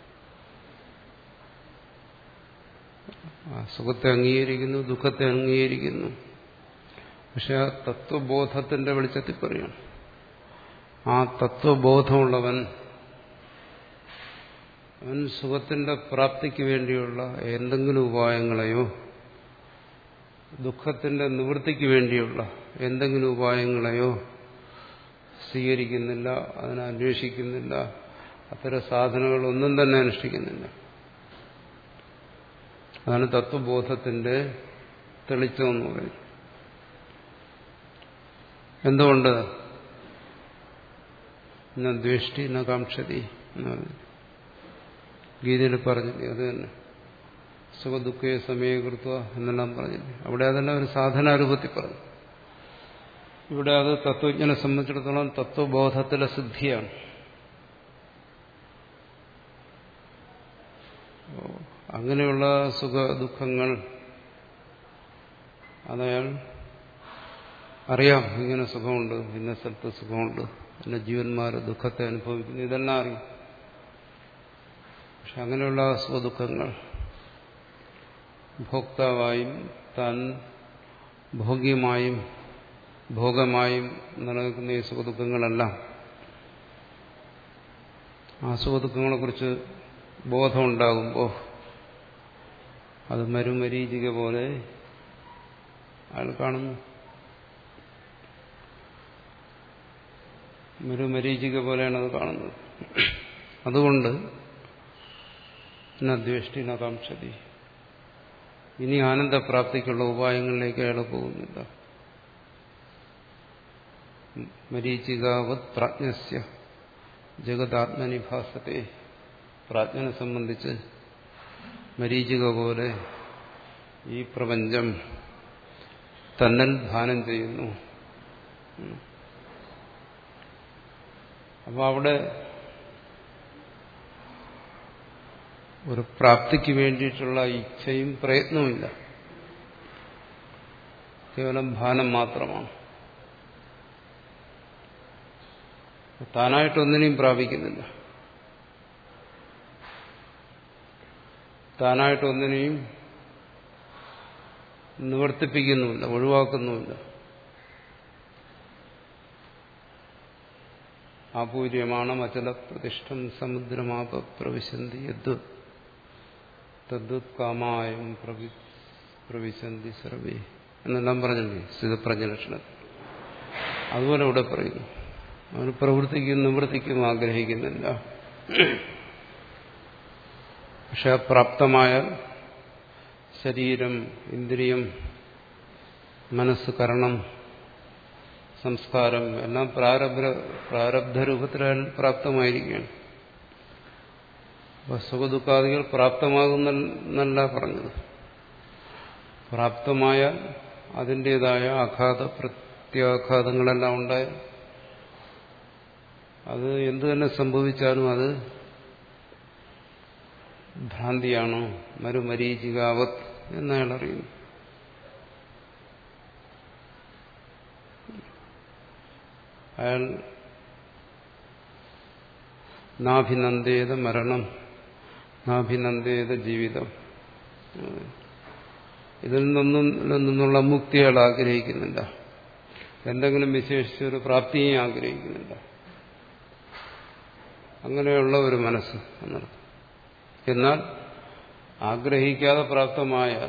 സുഖത്തെ അംഗീകരിക്കുന്നു, ദുഃഖത്തെ അംഗീകരിക്കുന്നു. പക്ഷെ ആ തത്വബോധത്തിന്റെ വെളിച്ചത്തിൽ പറയണം. ആ തത്വബോധമുള്ളവൻ അവൻ സുഖത്തിന്റെ പ്രാപ്തിക്ക് വേണ്ടിയുള്ള എന്തെങ്കിലും ഉപായങ്ങളെയോ ദുഃഖത്തിന്റെ നിവൃത്തിക്ക് വേണ്ടിയുള്ള എന്തെങ്കിലും ഉപായങ്ങളെയോ സ്വീകരിക്കുന്നില്ല, അതിനെ അന്വേഷിക്കുന്നില്ല, അത്തരം സാധനങ്ങളൊന്നും തന്നെ അനുഷ്ഠിക്കുന്നില്ല. അതാണ് തത്വബോധത്തിന്റെ തെളിച്ചമെന്ന് പറയുന്നത്. എന്തുകൊണ്ട്? ന ദ്വേഷ്ടി ന കാംക്ഷതി എന്ന് പറഞ്ഞു ഗീതയിൽ പറഞ്ഞില്ലേ, അത് തന്നെ. സുഖദുഃഖേ സമയകൃത്വ എന്നെല്ലാം പറഞ്ഞില്ലേ, അവിടെ അതെല്ലാം ഒരു സാധനാരൂപത്തിൽ പറഞ്ഞു. ഇവിടെ അത് തത്വജ്ഞനെ സംബന്ധിച്ചിടത്തോളം തത്വബോധത്തിലെ സിദ്ധിയാണ്. അങ്ങനെയുള്ള സുഖ ദുഃഖങ്ങൾ അതയാൾ അറിയാം. ഇങ്ങനെ സുഖമുണ്ട്, ഇന്ന സ്ഥലത്ത് സുഖമുണ്ട്, ഇന്ന ജീവന്മാർ ദുഃഖത്തെ അനുഭവിക്കുന്നു, ഇതെല്ലാം അറിയും. പക്ഷെ അങ്ങനെയുള്ള സുഖദുഃഖങ്ങൾ ഭോക്താവായും താൻ ഭോഗ്യമായും ഭോഗമായും നിലനിൽക്കുന്ന ഈ സുഖദുഃഖങ്ങളെല്ലാം ആ സുഖദുഃഖങ്ങളെക്കുറിച്ച് ബോധമുണ്ടാകുമ്പോൾ അത് മരുമരീചിക പോലെ അയാൾ കാണുന്നു. മരുമരീചിക പോലെയാണ് അത് കാണുന്നത്. അതുകൊണ്ട് ദ്വേഷ്ടി നകാംക്ഷതി, ഇനി ആനന്ദപ്രാപ്തിക്കുള്ള ഉപായങ്ങളിലേക്ക് അയാൾ പോകുന്നില്ല. മരീചികാവത് പ്രാജ്ഞസ്യ ജഗതാത്മനി ഭാസത്തെ, പ്രാജ്ഞനെ സംബന്ധിച്ച് മരീചിക പോലെ ഈ പ്രപഞ്ചം തന്നിൽ ഭാനം ചെയ്യുന്നു. അപ്പോൾ അവിടെ ഒരു പ്രാപ്തിക്ക് വേണ്ടിയിട്ടുള്ള ഇച്ഛയും പ്രയത്നവുമില്ല, കേവലം ഭാനം മാത്രമാണ്. താനായിട്ടൊന്നിനെയും പ്രാപിക്കുന്നില്ല, താനായിട്ടൊന്നിനെയും നിവർത്തിപ്പിക്കുന്നുമില്ല, ഒഴിവാക്കുന്നുമില്ല. ആപൂര്യമാണ് അചല പ്രതിഷ്ഠം സമുദ്രമാപ പ്രവിശന്തി യദ് തദ്വത് കാമായം പ്രവിശന്തി സർവേ എന്നെല്ലാം പറഞ്ഞില്ലേ സ്ഥിതപ്രജ്ഞലക്ഷണത്തിൽ. അതുപോലെ ഇവിടെ പറയുന്നു, അവന് പ്രവൃത്തിക്കും നിവൃത്തിക്കും ആഗ്രഹിക്കുന്നില്ല. പക്ഷെ പ്രാപ്തമായ ശരീരം, ഇന്ദ്രിയം, മനസ്സ്, കരണം, സംസ്കാരം എല്ലാം പ്രാരബ്ധ പ്രാരബ്ധരൂപത്തിൽ പ്രാപ്തമായിരിക്കുകയാണ്. അപ്പൊ സുഖദുഃഖാദികൾ പ്രാപ്തമാകുന്നല്ല പറഞ്ഞത്. പ്രാപ്തമായ അതിൻ്റെതായ ആഘാത പ്രത്യാഘാതങ്ങളെല്ലാം ഉണ്ടായ അത് എന്തു തന്നെ സംഭവിച്ചാലും അത് ഭ്രാന്തിയാണോ, മരുമരീചികാവത് എന്നയാൾ അറിയുന്നു. അയാൾ നാഭിനന്ദേത മരണം, നാഭിനന്ദേത ജീവിതം, ഇതിൽ നിന്നും നിന്നുള്ള മുക്തി അയാൾ ആഗ്രഹിക്കുന്നില്ല. എന്തെങ്കിലും വിശേഷിച്ചൊരു പ്രാപ്തിയെ ആഗ്രഹിക്കുന്നില്ല. അങ്ങനെയുള്ള ഒരു മനസ്സ് എന്നർത്ഥം. എന്നാൽ ആഗ്രഹിക്കാതെ പ്രാപ്തമായാൽ,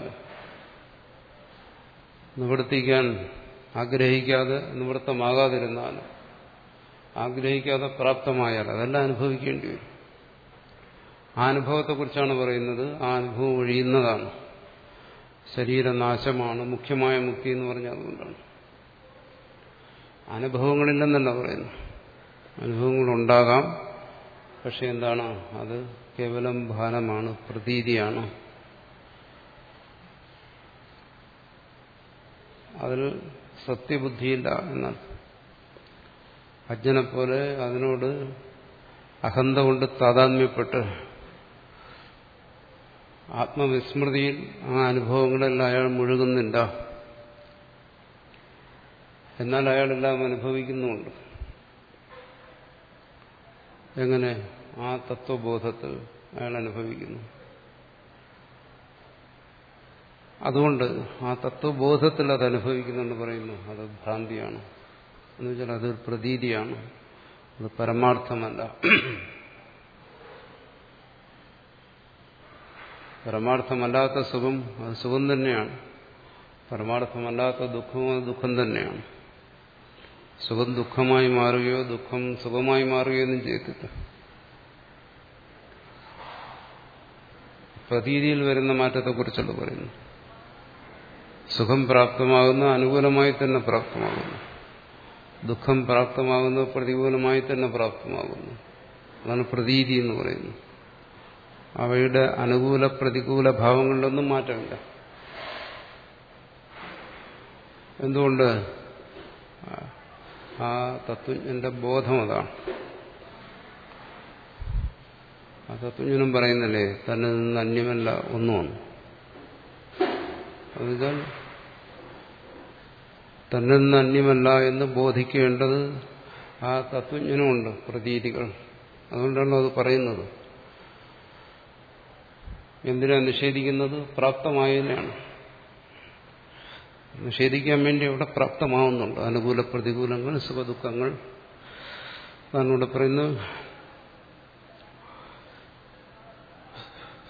നിവർത്തിക്കാൻ ആഗ്രഹിക്കാതെ നിവൃത്തമാകാതിരുന്നാൽ, ആഗ്രഹിക്കാതെ പ്രാപ്തമായാൽ അതെല്ലാം അനുഭവിക്കേണ്ടി വരും. ആ അനുഭവത്തെക്കുറിച്ചാണ് പറയുന്നത്. ആ അനുഭവം ഒഴിയുന്നതാണ്, ശരീരനാശമാണ് മുഖ്യമായ മുക്തി എന്ന് പറഞ്ഞാൽ അതുകൊണ്ടാണ്. അനുഭവങ്ങളില്ലെന്നല്ല പറയുന്നു, അനുഭവങ്ങളുണ്ടാകാം. പക്ഷെ എന്താണ്, അത് കേവലം ഭാനമാണ്, പ്രതീതിയാണ്. അതിൽ സത്യബുദ്ധിയില്ല എന്നാണ്. അജ്ഞനെപ്പോലെ അതിനോട് അഹന്ത കൊണ്ട് താതാത്മ്യപ്പെട്ട് ആത്മവിസ്മൃതിയിൽ ആ അനുഭവങ്ങളെല്ലാം അയാൾ മുഴുകുന്നില്ല. എന്നാൽ അയാളെല്ലാം അനുഭവിക്കുന്നുമുണ്ട്. എങ്ങനെ? ആ തത്വബോധത്തിൽ അയാൾ അനുഭവിക്കുന്നു. അതുകൊണ്ട് ആ തത്വബോധത്തിൽ അത് അനുഭവിക്കുന്നെന്ന് പറയുന്നു, അത് ഭ്രാന്തിയാണ്. എന്ന് വെച്ചാൽ അത് പ്രതീതിയാണ്, അത് പരമാർത്ഥമല്ല. പരമാർത്ഥമല്ലാത്ത സുഖം അത് സുഖം തന്നെയാണ്, പരമാർത്ഥമല്ലാത്ത ദുഃഖവും അത് ദുഃഖം തന്നെയാണ്. സുഖം ദുഃഖമായി മാറുകയോ ദുഃഖം സുഖമായി മാറുകയോ ഒന്നും ചെയ്തില്ല. പ്രതീതിയിൽ വരുന്ന മാറ്റത്തെക്കുറിച്ചുള്ള പറയുന്നു. സുഖം പ്രാപ്തമാകുന്ന അനുകൂലമായി തന്നെ പ്രാപ്തമാകുന്നു, ദുഃഖം പ്രാപ്തമാകുന്ന പ്രതികൂലമായി തന്നെ പ്രാപ്തമാകുന്നു. അതാണ് പ്രതീതി എന്ന് പറയുന്നത്. അവയുടെ അനുകൂല പ്രതികൂല ഭാവങ്ങളിലൊന്നും മാറ്റമില്ല. എന്തുകൊണ്ട്? ആ തത്വജ്ഞന്റെ ബോധം അതാണ്. ആ തത്വജ്ഞനും പറയുന്നില്ലേ, തന്നെ നിന്ന് അന്യമല്ല ഒന്നുമാണ്. അതുവെച്ചാൽ തന്നെ നിന്ന് അന്യമല്ല എന്ന് ബോധിക്കേണ്ടത് ആ തത്വജ്ഞനുമുണ്ട്, പ്രതീതികൾ. അതുകൊണ്ടാണ് അത് പറയുന്നത്. എന്തിനാ നിഷേധിക്കുന്നത്? പ്രാപ്തമായതിനാണ്. നിഷേധിക്കാൻ വേണ്ടി അവിടെ പ്രാപ്തമാവുന്നുണ്ട്. അനുകൂല പ്രതികൂലങ്ങൾ, സുഖദുഃഖങ്ങൾ. അതാണ് ഇവിടെ പറയുന്നത്.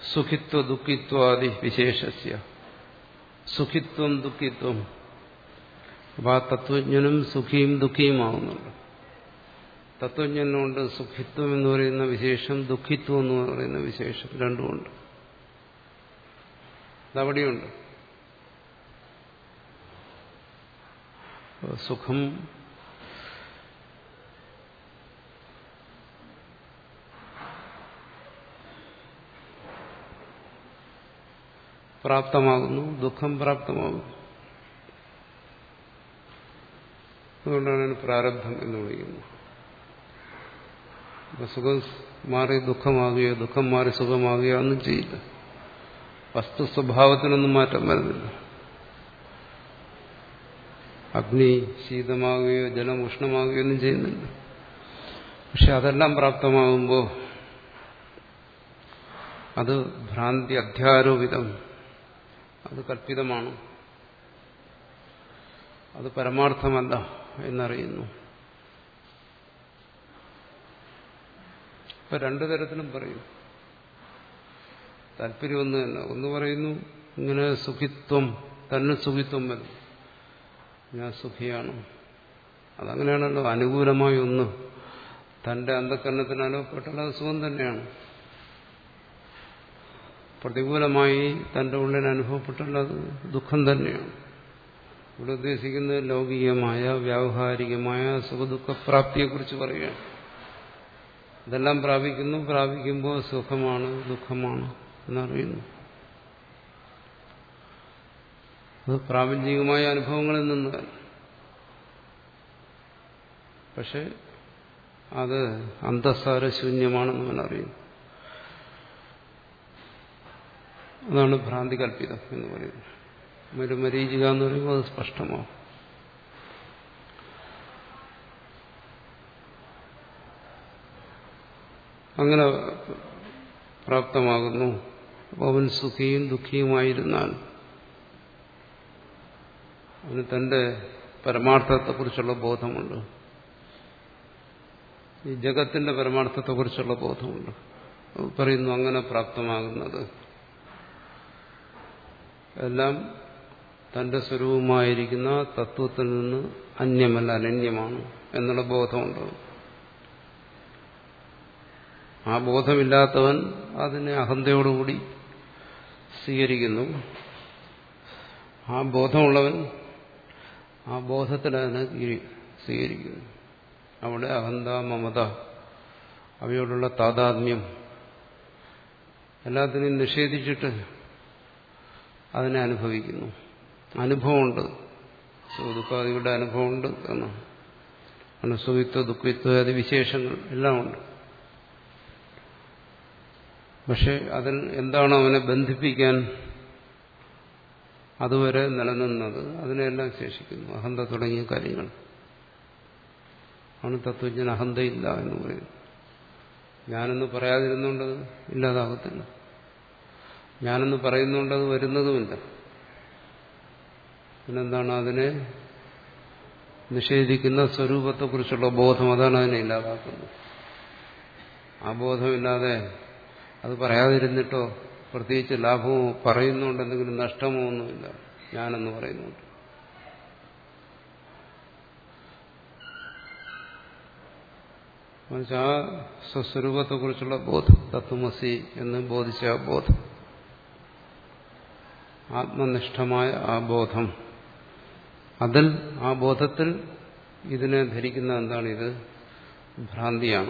സുഖിത്വ ദുഃഖിത്വാദി വിശേഷസ്യ. സുഖിത്വം ദുഃഖിത്വം. അപ്പൊ ആ തത്വജ്ഞനും സുഖിയും ദുഃഖിയുമാവുന്നുണ്ട്. തത്വജ്ഞനുണ്ട് സുഖിത്വം എന്ന് പറയുന്ന വിശേഷം, ദുഃഖിത്വം എന്ന് പറയുന്ന വിശേഷം, രണ്ടുമുണ്ട്. അതവിടെയുണ്ട്. സുഖം പ്രാപ്തമാകുന്നു, ദുഃഖം പ്രാപ്തമാകുന്നു. അതുകൊണ്ടാണ് പ്രാരബ്ധം എന്ന് വിളിക്കുന്നത്. അപ്പൊ സുഖം മാറി ദുഃഖമാകുകയോ ദുഃഖം മാറി സുഖമാകുകയോ ഒന്നും ചെയ്യില്ല. വസ്തു സ്വഭാവത്തിനൊന്നും മാറ്റം വരുന്നില്ല. അഗ്നി ശീതമാകുകയോ ജലം ഉഷ്ണമാകുകയോ ഒന്നും ചെയ്യുന്നില്ല. പക്ഷെ അതെല്ലാം പ്രാപ്തമാകുമ്പോൾ അത് ഭ്രാന്തി അധ്യാരോപിതം, അത് കൽപ്പിതമാണ്, അത് പരമാർത്ഥമല്ല എന്നറിയുന്നു. ഇപ്പൊ രണ്ടു തരത്തിലും പറയും. താല്പര്യം ഒന്ന് തന്നെ. ഒന്ന് പറയുന്നു ഇങ്ങനെ സുഖിത്വം, തന്നെ സുഖിത്വം വരും, ഞാൻ സുഖിയാണ്. അതങ്ങനെയാണല്ലോ. അനുകൂലമായി ഒന്ന് തന്റെ അന്ധകരണത്തിന് അനുഭവപ്പെട്ടാൽ അത് സുഖം തന്നെയാണ്. പ്രതികൂലമായി തന്റെ ഉള്ളിന് അനുഭവപ്പെട്ടാൽ അത് ദുഃഖം തന്നെയാണ്. ഇവിടെ ഉദ്ദേശിക്കുന്നത് ലൗകികമായ വ്യാവഹാരികമായ സുഖദുഃഖപ്രാപ്തിയെക്കുറിച്ച് പറയുകയാണ്. ഇതെല്ലാം പ്രാപിക്കുന്നു, പ്രാപിക്കുമ്പോൾ സുഖമാണ് ദുഃഖമാണ് എന്നറിയുന്നു. അത് പ്രാപഞ്ചികമായ അനുഭവങ്ങളിൽ നിന്ന് തന്നെ. പക്ഷെ അത് അന്തസ്സാരശൂന്യമാണെന്ന് അവൻ അറിയുന്നു. അതാണ് ഭ്രാന്തി കൽപ്പിതം എന്ന് പറയുന്നത്. ഒരു മരീചിക എന്ന് പറയുമ്പോൾ അത് സ്പഷ്ടമാവും. അങ്ങനെ പ്രാപ്തമാകുന്നു. അവൻ സുഖിയും ദുഃഖിയുമായിരുന്നാൽ അവന് തന്റെ പരമാർത്ഥത്തെക്കുറിച്ചുള്ള ബോധമുണ്ട്, ഈ ജഗത്തിന്റെ പരമാർത്ഥത്തെക്കുറിച്ചുള്ള ബോധമുണ്ട്. പറയുന്നു അങ്ങനെ പ്രാപ്തമാകുന്നത് എല്ലാം തന്റെ സ്വരൂപമായിരിക്കുന്ന തത്വത്തിൽ നിന്ന് അന്യമല്ല, അനന്യമാണ് എന്നുള്ള ബോധമുണ്ട്. ആ ബോധമില്ലാത്തവൻ അതിനെ അഹന്തയോടുകൂടി സ്വീകരിക്കുന്നു. ആ ബോധമുള്ളവൻ ആ ബോധത്തിൽ അതിനെ സ്വീകരിക്കുന്നു. അവിടെ അഹന്ത, മമത, അവയോടുള്ള താതാത്മ്യം എല്ലാത്തിനെയും നിഷേധിച്ചിട്ട് അതിനെ അനുഭവിക്കുന്നു. അനുഭവമുണ്ട്, സുഖദുഃഖാദികളുടെ അനുഭവമുണ്ട് എന്നാണ്. അനുസുഖിത്വ ദുഃഖിത്വ ആദി വിശേഷങ്ങൾ എല്ലാം ഉണ്ട്. പക്ഷെ അതിൽ എന്താണ് അവനെ ബന്ധിപ്പിക്കാൻ അതുവരെ നിലനിന്നത്, അതിനെല്ലാം ശേഷിക്കുന്നു. അഹന്ത തുടങ്ങിയ കാര്യങ്ങൾ ആണ് തത്വജ്ഞൻ അഹന്തയില്ല എന്ന് പറയുന്നത്. ഞാനെന്ന് പറയാതിരുന്നുകൊണ്ട് ഇല്ലാതാകത്തില്ല, ഞാനെന്ന് പറയുന്നുകൊണ്ട് അത് വരുന്നതുമില്ല. പിന്നെന്താണ് അതിനെ നിഷേധിക്കുന്ന സ്വരൂപത്തെക്കുറിച്ചുള്ള ബോധം, അതാണ് അതിനെ ഇല്ലാതാക്കുന്നത്. ആ ബോധമില്ലാതെ അത് പറയാതിരുന്നിട്ടോ പ്രത്യേകിച്ച് ലാഭമോ പറയുന്നുകൊണ്ട് എന്തെങ്കിലും നഷ്ടമോ ഒന്നുമില്ല. ഞാനെന്ന് പറയുന്നുണ്ട്. ആ സ്വസ്വരൂപത്തെക്കുറിച്ചുള്ള ബോധം, തത്വമസി എന്ന് ബോധിച്ച ആ ബോധം, ആത്മനിഷ്ഠമായ ആ ബോധം, അതിൽ ആ ബോധത്തിൽ ഇതിനെ ധരിക്കുന്ന എന്താണ്, ഇത് ഭ്രാന്തിയാണ്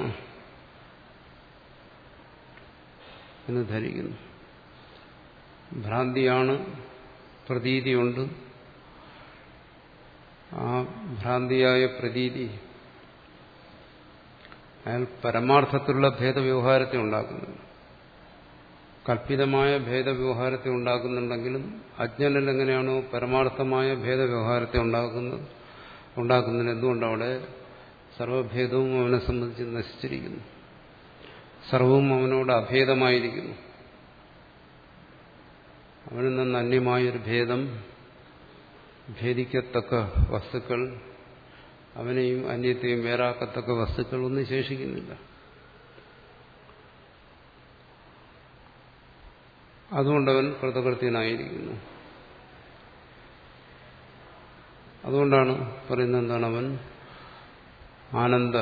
എന്ന് ധരിക്കുന്നു. ഭ്രാന്തിയാണ്, പ്രതീതിയുണ്ട്. ആ ഭ്രാന്തിയായ പ്രതീതി അയാൾ പരമാർത്ഥത്തിലുള്ള ഭേദവ്യവഹാരത്തെ ഉണ്ടാക്കുന്നുണ്ട്. കൽപ്പിതമായ ഭേദവ്യവഹാരത്തെ ഉണ്ടാക്കുന്നുണ്ടെങ്കിലും അജ്ഞനിൽ എങ്ങനെയാണോ പരമാർത്ഥമായ ഭേദവ്യവഹാരത്തെ ഉണ്ടാക്കുന്നത് ഉണ്ടാക്കുന്നതിന് എന്തുകൊണ്ടവിടെ സർവഭേദവും അവനെ സംബന്ധിച്ച് നശിച്ചിരിക്കുന്നു. സർവവും അവനോട് അഭേദമായിരിക്കുന്നു. അവനിൽ നിന്ന് അന്യമായൊരു ഭേദം, ഭേദിക്കത്തക്ക വസ്തുക്കൾ, അവനെയും അന്യത്തെയും വേറാക്കത്തക്ക വസ്തുക്കൾ ഒന്നും ശേഷിക്കുന്നില്ല. അതുകൊണ്ടവൻ കൃതകൃത്യനായിരിക്കുന്നു. അതുകൊണ്ടാണ് പറയുന്നത് എന്താണ്, അവൻ ആനന്ദ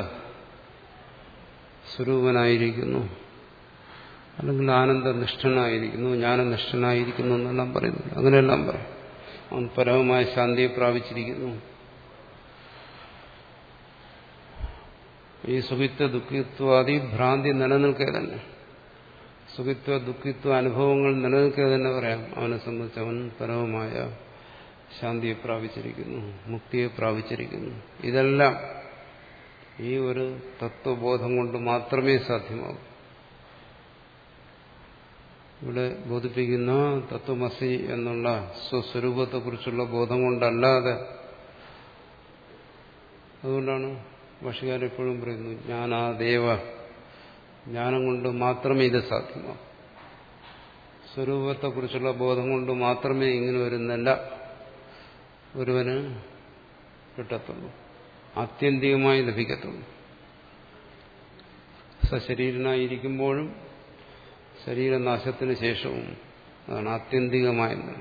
സ്വരൂപനായിരിക്കുന്നു, അല്ലെങ്കിൽ ആനന്ദനിഷ്ഠനായിരിക്കുന്നു, ജ്ഞാനനിഷ്ഠനായിരിക്കുന്നു എന്നെല്ലാം പറയുന്നുണ്ട്. അങ്ങനെയെല്ലാം പറയും. അവൻ പരമമായ ശാന്തിയെ പ്രാപിച്ചിരിക്കുന്നു. ഈ സുഖിത്വ ദുഃഖിത്വാദി ഭ്രാന്തി നിലനിൽക്കെ തന്നെ, സുഖിത്വ ദുഃഖിത്വ അനുഭവങ്ങൾ നിലനിൽക്കെ തന്നെ പറയാം അവനെ സംബന്ധിച്ച് അവൻ പരമമായ ശാന്തിയെ പ്രാപിച്ചിരിക്കുന്നു, മുക്തിയെ പ്രാപിച്ചിരിക്കുന്നു. ഇതെല്ലാം ഈ ഒരു തത്വബോധം കൊണ്ട് മാത്രമേ സാധ്യമാകൂ. ഇവിടെ ബോധിപ്പിക്കുന്ന തത്വമസി എന്നുള്ള സ്വസ്വരൂപത്തെക്കുറിച്ചുള്ള ബോധം കൊണ്ടല്ലാതെ, അതുകൊണ്ടാണ് ഭാഷ്യകാരെപ്പോഴും പറയുന്നു ജ്ഞാനാദേവ, ജ്ഞാനം കൊണ്ട് മാത്രമേ ഇത് സാധ്യമാകൂ. സ്വരൂപത്തെക്കുറിച്ചുള്ള ബോധം കൊണ്ട് മാത്രമേ ഇങ്ങനെ ഒരു നില ഒരുവന് കിട്ടത്തുള്ളൂ, ആത്യന്തികമായി ലഭിക്കത്തുള്ളൂ. സശരീരനായിരിക്കുമ്പോഴും ശരീരനാശത്തിന് ശേഷവും അതാണ് ആത്യന്തികമായെന്നത്.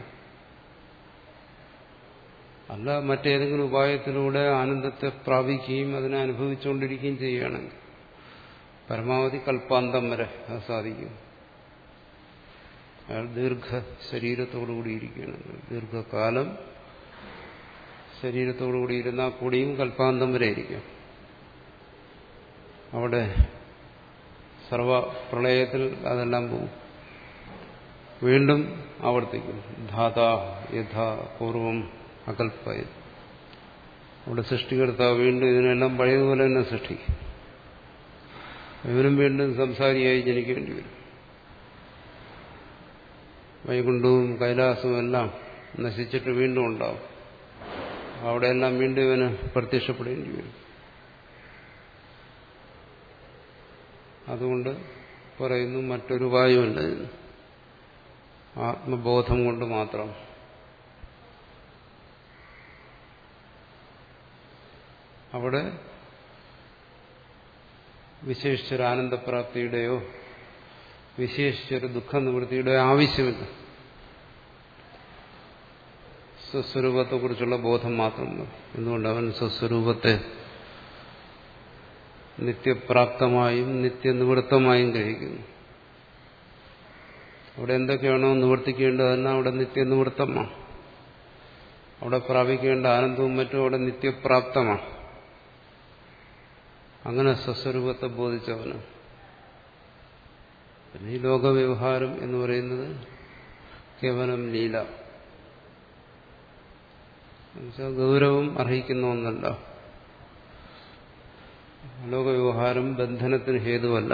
അല്ല മറ്റേതെങ്കിലും ഉപായത്തിലൂടെ ആനന്ദത്തെ പ്രാപിക്കുകയും അതിനെ അനുഭവിച്ചുകൊണ്ടിരിക്കുകയും ചെയ്യുകയാണെങ്കിൽ പരമാവധി കൽപ്പാന്തം വരെ അത് സാധിക്കും. അയാൾ ദീർഘ ശരീരത്തോടുകൂടി ഇരിക്കുകയാണെങ്കിൽ ദീർഘകാലം ശരീരത്തോടുകൂടി ഇരുന്നാൽ കൂടിയും കൽപ്പാന്തം വരെ ഇരിക്കും. അവിടെ സർവപ്രളയത്തിൽ അതെല്ലാം പോകും, വീണ്ടും ആവർത്തിക്കും. ധാതാ യഥാ പൂർവം അകൽപ്പയ. അവിടെ സൃഷ്ടികർത്താവ് വീണ്ടും ഇതിനെല്ലാം പഴയതുപോലെ തന്നെ സൃഷ്ടിക്കും. ഇവരും വീണ്ടും സംസാരിയായി ജനിക്കേണ്ടി വരും. വൈകുണ്ഠവും കൈലാസവും എല്ലാം നശിച്ചിട്ട് വീണ്ടും ഉണ്ടാവും. അവിടെയെല്ലാം വീണ്ടും ഇവന് പ്രത്യക്ഷപ്പെടേണ്ടി വരും. അതുകൊണ്ട് പറയുന്നു മറ്റൊരു ഉപായമില്ല, ആത്മബോധം കൊണ്ട് മാത്രം. അവിടെ വിശേഷിച്ചൊരു ആനന്ദപ്രാപ്തിയുടെയോ വിശേഷിച്ചൊരു ദുഃഖനിവൃത്തിയുടെയോ ആവശ്യമില്ല. സ്വസ്വരൂപത്തെക്കുറിച്ചുള്ള ബോധം മാത്രമല്ല. എന്തുകൊണ്ട് അവൻ സ്വസ്വരൂപത്തെ നിത്യപ്രാപ്തമായും നിത്യനിവൃത്തമായും ഗ്രഹിക്കുന്നു. അവിടെ എന്തൊക്കെയാണോ നിവർത്തിക്കേണ്ടത് അതെല്ലാം അവിടെ നിത്യനിവൃത്തമാണ്. അവിടെ പ്രാപിക്കേണ്ട ആനന്ദവും മറ്റും അവിടെ നിത്യപ്രാപ്തമാണ്. അങ്ങനെ സ്വസ്വരൂപത്തെ ബോധിച്ചവന് പിന്നെ ഈ ലോകവ്യവഹാരം എന്ന് പറയുന്നത് കേവലം ലീല, എന്നുവെച്ചാൽ ഗൗരവം അർഹിക്കുന്ന ഒന്നല്ല. ലോകവ്യവഹാരം ബന്ധനത്തിന് ഹേതുവല്ല.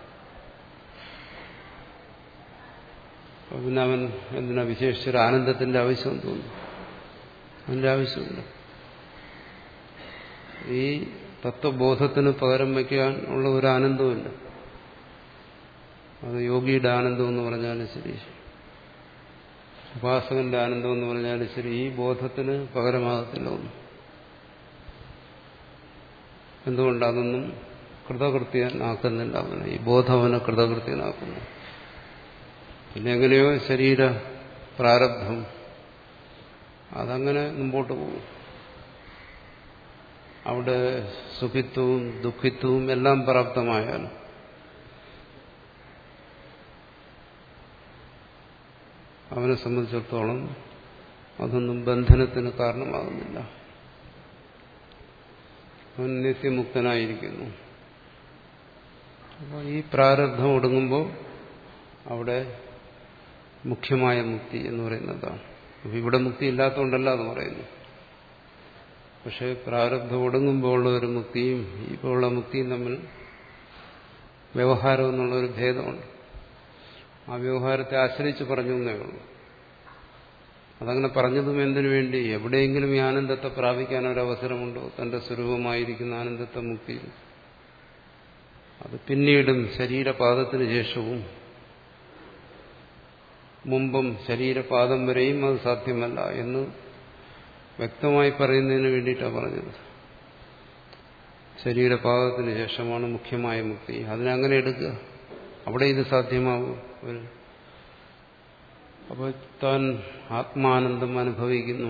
പിന്നെ അവൻ എന്തിനാ വിശേഷിച്ചൊരു ആനന്ദത്തിന്റെ ആവശ്യം തോന്നുന്നു? അതിന്റെ ആവശ്യമില്ല. ഈ തത്വബോധത്തിന് പകരം വയ്ക്കാൻ ഉള്ള ഒരു ആനന്ദവുമില്ല. അത് യോഗിയുടെ ആനന്ദം എന്ന് പറഞ്ഞാലും ശരി, ഉപാസകന്റെ ആനന്ദം എന്ന് പറഞ്ഞാലും ശരി, ഈ ബോധത്തിന് പകരമാകത്തില്ല ഒന്നും. എന്തുകൊണ്ട് അതൊന്നും കൃതകൃത്യനാക്കുന്നില്ല അവനെ. ഈ ബോധം അവനെ കൃതകൃത്യനാക്കുന്നു. പിന്നെ എങ്ങനെയോ ശരീര പ്രാരബ്ധം അതങ്ങനെ മുമ്പോട്ട് പോകും. അവിടെ സുഖിത്വവും ദുഃഖിത്വവും എല്ലാം പ്രാപ്തമായാലും അവനെ സംബന്ധിച്ചിടത്തോളം അതൊന്നും ബന്ധനത്തിന് കാരണമാകുന്നില്ല. അവൻ നിത്യമുക്തനായിരിക്കുന്നു. അപ്പോൾ ഈ പ്രാരബ്ധം ഒടുങ്ങുമ്പോൾ അവിടെ മുഖ്യമായ മുക്തി എന്ന് പറയുന്നതാണ്. അപ്പോൾ ഇവിടെ മുക്തി ഇല്ലാത്തതുകൊണ്ടല്ല അത് പറയുന്നു. പക്ഷെ പ്രാരബ്ധം ഒടുങ്ങുമ്പോൾ ഉള്ള ഒരു മുക്തിയും ഇപ്പോൾ ഉള്ള മുക്തിയും തമ്മിൽ വ്യവഹാരം എന്നുള്ള ഒരു ഭേദമുണ്ട്. ആ വ്യവഹാരത്തെ ആശ്രയിച്ച് പറഞ്ഞു എന്നേ ഉള്ളൂ. അതങ്ങനെ പറഞ്ഞതും എന്തിനു വേണ്ടി? എവിടെയെങ്കിലും ഈ ആനന്ദത്തെ പ്രാപിക്കാൻ ഒരവസരമുണ്ടോ? തന്റെ സ്വരൂപമായിരിക്കുന്ന ആനന്ദത്തെ മുക്തിയിൽ അത് പിന്നീടും ശരീരപാദത്തിന് ശേഷവും മുമ്പും ശരീരപാദം വരെയും അത് സാധ്യമല്ല എന്ന് വ്യക്തമായി പറയുന്നതിന് വേണ്ടിയിട്ടാണ് പറഞ്ഞത്. ശരീരപാദത്തിന് ശേഷമാണ് മുഖ്യമായ മുക്തി. അതിനങ്ങനെ എടുക്കുക. അവിടെ ഇത് സാധ്യമാകും. ഒരു അപ്പോൾ താൻ ആത്മാനന്ദം അനുഭവിക്കുന്നു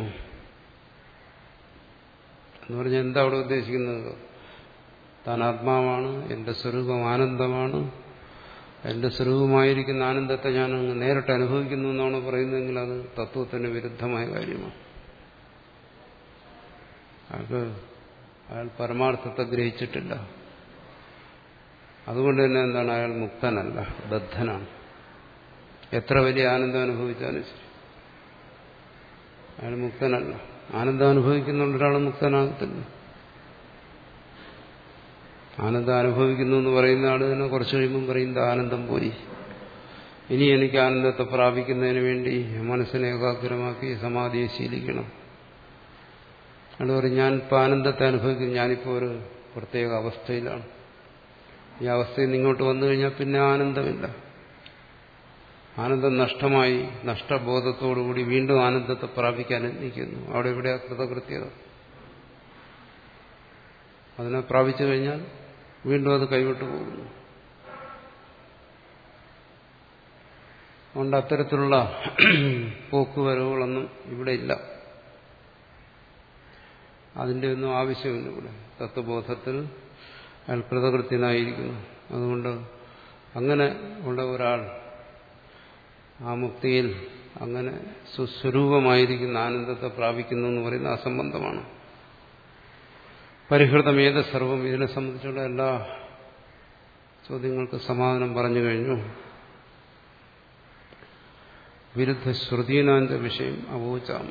എന്ന് പറഞ്ഞാൽ എന്താ അവിടെ ഉദ്ദേശിക്കുന്നത്? താൻ ആത്മാവാണ്, എന്റെ സ്വരൂപം ആനന്ദമാണ്, എന്റെ സ്വരൂപമായിരിക്കുന്ന ആനന്ദത്തെ ഞാൻ അങ്ങ് നേരിട്ട് അനുഭവിക്കുന്നു എന്നാണ് പറയുന്നതെങ്കിൽ അത് തത്വത്തിന് വിരുദ്ധമായ കാര്യമാണ്. അയാൾക്ക് അയാൾ പരമാർത്ഥത്തെ ഗ്രഹിച്ചിട്ടില്ല. അതുകൊണ്ട് തന്നെ എന്താണ്, അയാൾ മുക്തനല്ല, ബദ്ധനാണ്. എത്ര വലിയ ആനന്ദം അനുഭവിച്ചാലും ശരി അയാൾ മുക്തനല്ല. ആനന്ദം അനുഭവിക്കുന്നുണ്ട് ഒരാൾ മുക്തനാകത്തില്ല. ആനന്ദം അനുഭവിക്കുന്നു എന്ന് പറയുന്ന ആൾ തന്നെ കുറച്ച് കഴിയുമ്പം പറയുന്നത് ആനന്ദം പോയി, ഇനി എനിക്ക് ആനന്ദത്തെ പ്രാപിക്കുന്നതിന് വേണ്ടി മനസ്സിനെ ഏകാഗ്രമാക്കി സമാധിയെ ശീലിക്കണം. അയാൾ പറയും ഞാൻ ഇപ്പോൾ ആനന്ദത്തെ അനുഭവിക്കുന്നു, ഞാനിപ്പോൾ ഒരു പ്രത്യേക അവസ്ഥയിലാണ്. ഈ അവസ്ഥയിൽ നിങ്ങോട്ട് വന്നു കഴിഞ്ഞാൽ പിന്നെ ആനന്ദമില്ല. ആനന്ദം നഷ്ടമായി, നഷ്ടബോധത്തോടുകൂടി വീണ്ടും ആനന്ദത്തെ പ്രാപിക്കാൻ എത്തിക്കുന്നു. അവിടെ ഇവിടെ കൃതകൃത്യത. അതിനെ പ്രാപിച്ചു കഴിഞ്ഞാൽ വീണ്ടും അത് കൈവിട്ടു പോകുന്നു. അതുകൊണ്ട് അത്തരത്തിലുള്ള പോക്കുവരവുകളൊന്നും ഇവിടെ ഇല്ല. അതിൻ്റെ ഒന്നും ആവശ്യമില്ല ഇവിടെ. തത്വബോധത്തിൽ അയാൾ കൃതകൃത്യനായിരിക്കുന്നു. അതുകൊണ്ട് അങ്ങനെ ഉള്ള ഒരാൾ ആ മുക്തിയിൽ അങ്ങനെ സുസ്വരൂപമായിരിക്കുന്ന ആനന്ദത്തെ പ്രാപിക്കുന്നു എന്ന് പറയുന്നത് അസംബന്ധമാണ്. പരിഹൃതമേത സർവം. ഇതിനെ സംബന്ധിച്ചുള്ള എല്ലാ ചോദ്യങ്ങൾക്ക് സമാധാനം പറഞ്ഞു കഴിഞ്ഞു. വിരുദ്ധ ശ്രുതീനാന്റെ വിഷയം അവോചാമ.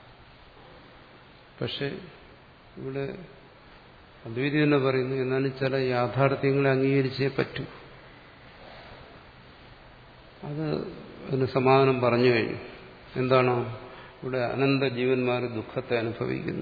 പക്ഷെ ഇവിടെ അദ്വൈതി തന്നെ പറയുന്നു, എന്നാലും ചില യാഥാർത്ഥ്യങ്ങളെ അംഗീകരിച്ചേ പറ്റൂ. അത് അതിന് സമാധാനം പറഞ്ഞു കഴിഞ്ഞു. എന്താണോ ഇവിടെ അനന്ത ജീവന്മാർ ദുഃഖത്തെ അനുഭവിക്കുന്നു,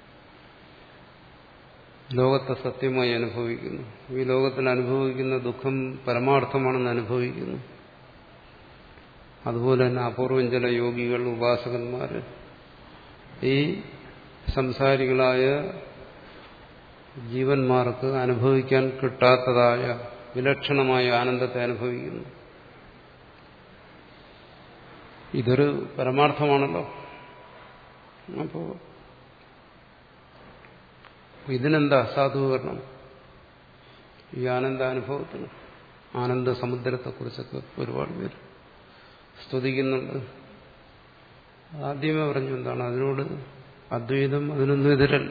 ലോകത്തെ സത്യമായി അനുഭവിക്കുന്നു. ഈ ലോകത്തിൽ അനുഭവിക്കുന്ന ദുഃഖം പരമാർത്ഥമാണെന്ന് അനുഭവിക്കുന്നു. അതുപോലെ തന്നെ അപൂർവം ചില യോഗികൾ, ഉപാസകന്മാർ ഈ സംസാരികളായ ജീവന്മാർക്ക് അനുഭവിക്കാൻ കിട്ടാത്തതായ വിലക്ഷണമായ ആനന്ദത്തെ അനുഭവിക്കുന്നു. ഇതൊരു പരമാർത്ഥമാണല്ലോ. അപ്പോ ഇതിനെന്താ സാധൂകരണം? ഈ ആനന്ദാനുഭവത്തിന്, ആനന്ദ സമുദ്രത്തെക്കുറിച്ചൊക്കെ ഒരുപാട് പേര് സ്തുതിക്കുന്നുണ്ട്. ആദ്യമേ പറഞ്ഞു എന്താണ്, അതിനോട് അദ്വൈതം അതിനൊന്നും എതിരല്ല.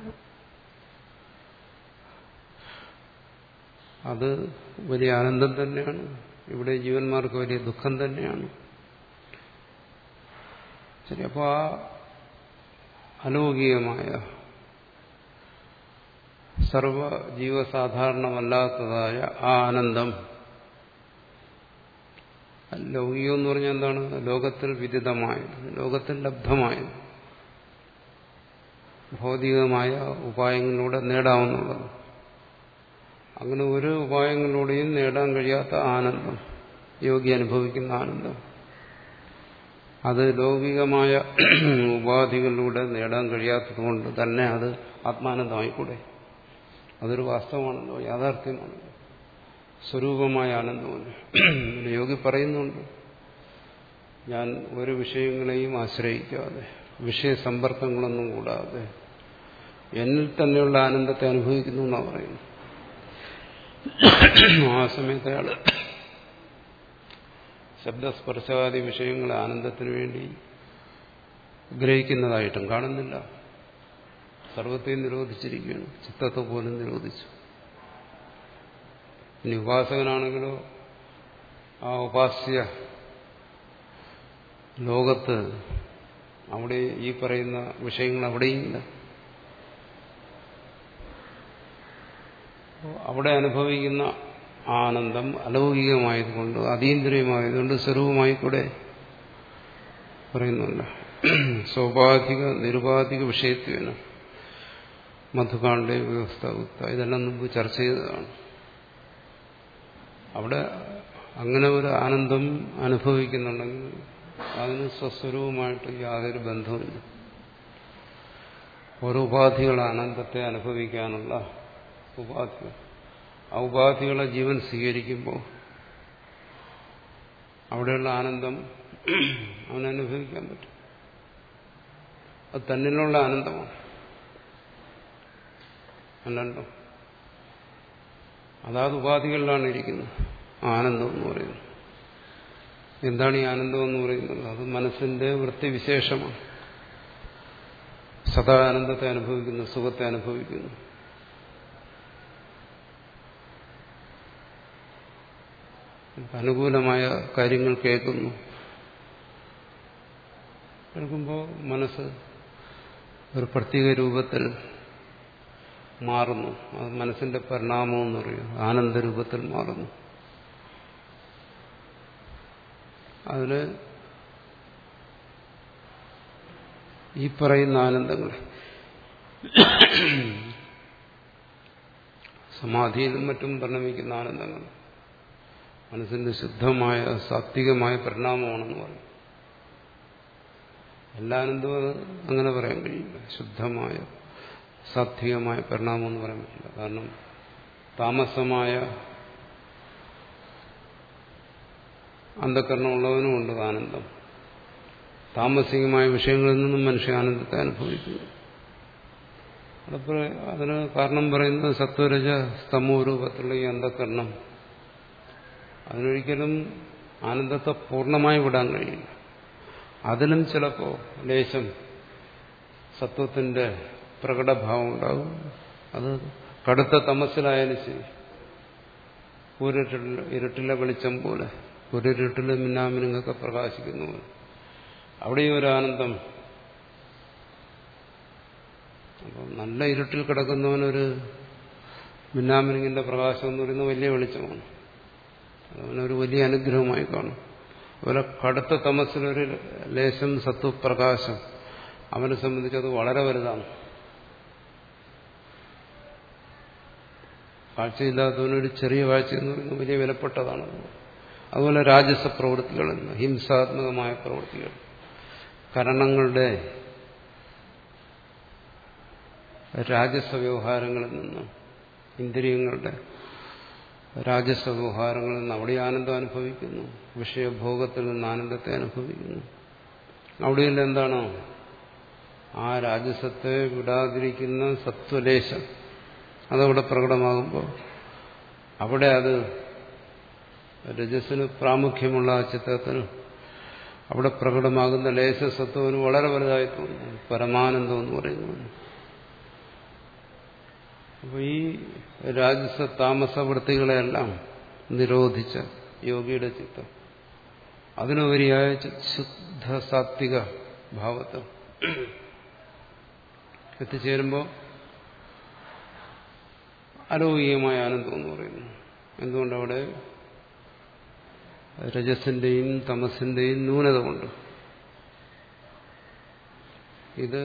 അത് വലിയ ആനന്ദം തന്നെയാണ്. ഇവിടെ ജീവന്മാർക്ക് വലിയ ദുഃഖം തന്നെയാണ്. ശരി, അപ്പോൾ ആ അലൗകികമായ സർവ ജീവസാധാരണമല്ലാത്തതായ ആ ആനന്ദം, ലൗകികം എന്ന് പറഞ്ഞാൽ എന്താണ്? ലോകത്തിൽ വിദിതമായത്, ലോകത്തിൽ ലബ്ധമായത്, ഭൗതികമായ ഉപായങ്ങളിലൂടെ നേടാവുന്നുള്ളത്. അങ്ങനെ ഒരു ഉപായങ്ങളിലൂടെയും നേടാൻ കഴിയാത്ത ആനന്ദം, യോഗി അനുഭവിക്കുന്ന ആനന്ദം, അത് ലൗകികമായ ഉപാധികളിലൂടെ നേടാൻ കഴിയാത്തതുകൊണ്ട് തന്നെ അത് ആത്മാനന്ദമായിക്കൂടെ? അതൊരു വാസ്തവമാണല്ലോ, യാഥാർത്ഥ്യമാണല്ലോ, സ്വരൂപമായ ആനന്ദമാണ്. യോഗി പറയുന്നുണ്ട്, ഞാൻ ഒരു വിഷയങ്ങളെയും ആശ്രയിക്കാതെ, വിഷയസമ്പർക്കങ്ങളൊന്നും കൂടാതെ എന്നിൽ തന്നെയുള്ള ആനന്ദത്തെ അനുഭവിക്കുന്നു എന്നാണ് പറയുന്നത്. ആ സമയത്ത് അയാൾ ശബ്ദസ്പർശാദി വിഷയങ്ങളെ ആനന്ദത്തിന് വേണ്ടി ഗ്രഹിക്കുന്നതായിട്ടും കാണുന്നില്ല. സർവത്തെയും നിരോധിച്ചിരിക്കുകയാണ്, ചിത്തത്തെ പോലും നിരോധിച്ചു. ഇനി ഉപാസകനാണെങ്കിലോ ആ ഉപാസ്യ ലോകത്ത് അവിടെ ഈ പറയുന്ന വിഷയങ്ങൾ അവിടെയില്ല. അവിടെ അനുഭവിക്കുന്ന ആനന്ദം അലൗകികമായതുകൊണ്ട്, അതീന്ദ്രിയമായതുകൊണ്ട് സ്വരൂപമായി കൂടെ പറയുന്നുണ്ട്. സ്വാഭാവിക നിരുപാധിക വിഷയത്വന മധുകാണ്ഡ വ്യവസ്ഥ ഉത്ത, ഇതെല്ലാം മുമ്പ് ചർച്ച ചെയ്തതാണ്. അവിടെ അങ്ങനെ ഒരു ആനന്ദം അനുഭവിക്കുന്നുണ്ടെങ്കിൽ അതിന് സ്വസ്വരൂപമായിട്ട് യാതൊരു ബന്ധവുമില്ല. ഓരോ ഉപാധികൾ ആനന്ദത്തെ അനുഭവിക്കാനുള്ള ഉപാധികൾ, ആ ഉപാധികളെ ജീവൻ സ്വീകരിക്കുമ്പോൾ അവിടെയുള്ള ആനന്ദം അവനനുഭവിക്കാൻ പറ്റും. അത് തന്നിലുള്ള ആനന്ദമാണ്. അല്ലല്ലോ, അതാത് ഉപാധികളിലാണ് ഇരിക്കുന്നത് ആനന്ദം എന്ന് പറയുന്നത്. എന്താണ് ഈ ആനന്ദം എന്ന് പറയുന്നത്? അത് മനസ്സിന്റെ വൃത്തിവിശേഷമാണ്. സദാ ആനന്ദത്തെ അനുഭവിക്കുന്നു, സുഖത്തെ അനുഭവിക്കുന്നു. അനുകൂലമായ കാര്യങ്ങൾ കേൾക്കുന്നു. കേൾക്കുമ്പോൾ മനസ്സ് ഒരു പ്രത്യേക രൂപത്തിൽ മാറുന്നു. അത് മനസ്സിന്റെ പരിണാമം എന്ന് പറയും. ആനന്ദരൂപത്തിൽ മാറുന്നു. അതിന് ഈ പറയുന്ന ആനന്ദങ്ങൾ സമാധിയിലും മറ്റും പരിണമിക്കുന്ന ആനന്ദങ്ങൾ മനസ്സിന്റെ ശുദ്ധമായ സാത്വികമായ പരിണാമമാണെന്ന് പറയും. എല്ലാ ആനന്ദവും അത് അങ്ങനെ പറയാൻ കഴിയില്ല. ശുദ്ധമായ സാത്വികമായ പരിണാമം എന്ന് പറയാൻ പറ്റില്ല. കാരണം താമസമായ അന്ധകരണമുള്ളവനുമുണ്ട് ആനന്ദം. താമസികമായ വിഷയങ്ങളിൽ നിന്നും മനുഷ്യ ആനന്ദത്തെ അനുഭവിക്കുന്നു. അതപ്പോൾ അതിന് കാരണം പറയുന്നത് സത്വരജ സ്തമോ രൂപത്തിലുള്ള ഈ അന്ധകരണം അതിനൊരിക്കലും ആനന്ദത്തെ പൂർണ്ണമായി വിടാൻ കഴിയില്ല. അതിലും ചിലപ്പോൾ ലേശം സത്വത്തിന്റെ പ്രകടഭാവം ഉണ്ടാകും. അത് കടുത്ത തമസിലായാലും ശരി, കൂരിട്ടിലെ ഇരുട്ടിലെ വെളിച്ചം പോലെ, കൂരിരുട്ടിലെ മിന്നാമിനുങ്ങൊക്കെ പ്രകാശിക്കുന്ന പോലെ അവിടെയും ഒരു ആനന്ദം. അപ്പം നല്ല ഇരുട്ടിൽ കിടക്കുന്നവനൊരു മിന്നാമിനുങ്ങിന്റെ പ്രകാശം എന്ന് പറയുന്നത് വലിയ വെളിച്ചമാണ്. അവനൊരു വലിയ അനുഗ്രഹമായി കാണും. അതുപോലെ കടുത്ത തമസിലൊരു ലേശം സത്വപ്രകാശം അവനെ സംബന്ധിച്ചത് വളരെ വലുതാണ്. കാഴ്ചയില്ലാത്തവനൊരു ചെറിയ കാഴ്ച എന്ന് പറയുന്നത് വലിയ വിലപ്പെട്ടതാണ്. അതുപോലെ രാജസ പ്രവൃത്തികളിൽ നിന്ന്, ഹിംസാത്മകമായ പ്രവൃത്തികൾ, കരണങ്ങളുടെ രാജസ വ്യവഹാരങ്ങളിൽ നിന്ന്, ഇന്ദ്രിയങ്ങളുടെ രാജസ വ്യവഹാരങ്ങളിൽ നിന്ന് അവിടെ ആനന്ദം അനുഭവിക്കുന്നു. വിഷയഭോഗത്തിൽ നിന്ന് ആനന്ദത്തെ അനുഭവിക്കുന്നു. അവിടെയുള്ള എന്താണോ ആ രാജസത്തെ വിടാതിരിക്കുന്ന സത്വലേശം അതവിടെ പ്രകടമാകുമ്പോൾ അവിടെ അത് രജസ്സിന് പ്രാമുഖ്യമുള്ള ആ ചിത്രത്തിന് അവിടെ പ്രകടമാകുന്ന ലേശസത്വന് വളരെ വലുതായി തോന്നുന്നു. പരമാനന്ദം എന്ന് പറയുന്നു. അപ്പോൾ ഈ രാജസ താമസ വൃത്തികളെല്ലാം നിരോധിച്ച യോഗിയുടെ ചിത്തം അതിനുപരിയായ ശുദ്ധ സാത്വിക ഭാവത്തിൽ എത്തിച്ചേരുമ്പോൾ അലൗകികമായ ആനന്ദം എന്ന് പറയുന്നു. എന്തുകൊണ്ടവിടെ രജസിന്റെയും തമസിന്റെയും ന്യൂനത കൊണ്ട്. ഇത്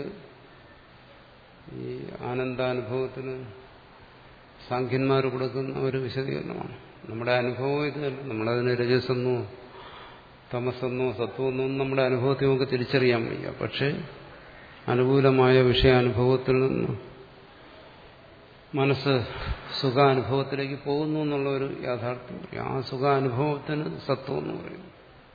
ഈ ആനന്ദാനുഭവത്തിന് സാഖ്യന്മാർ കൊടുക്കുന്ന ഒരു വിശദീകരണമാണ്. നമ്മുടെ അനുഭവം ഇതല്ല. നമ്മളതിന് രജസെന്നോ തമസെന്നോ സത്വമെന്നോ നമ്മുടെ അനുഭവത്തെ നമുക്ക് തിരിച്ചറിയാൻ വയ്യ. പക്ഷെ അനുകൂലമായ വിഷയാനുഭവത്തിൽ നിന്ന് മനസ്സ് സുഖാനുഭവത്തിലേക്ക് പോകുന്നു എന്നുള്ള ഒരു യാഥാർത്ഥ്യം. ആ സുഖാനുഭവത്തിന് സത്വം എന്ന് പറയുന്നു.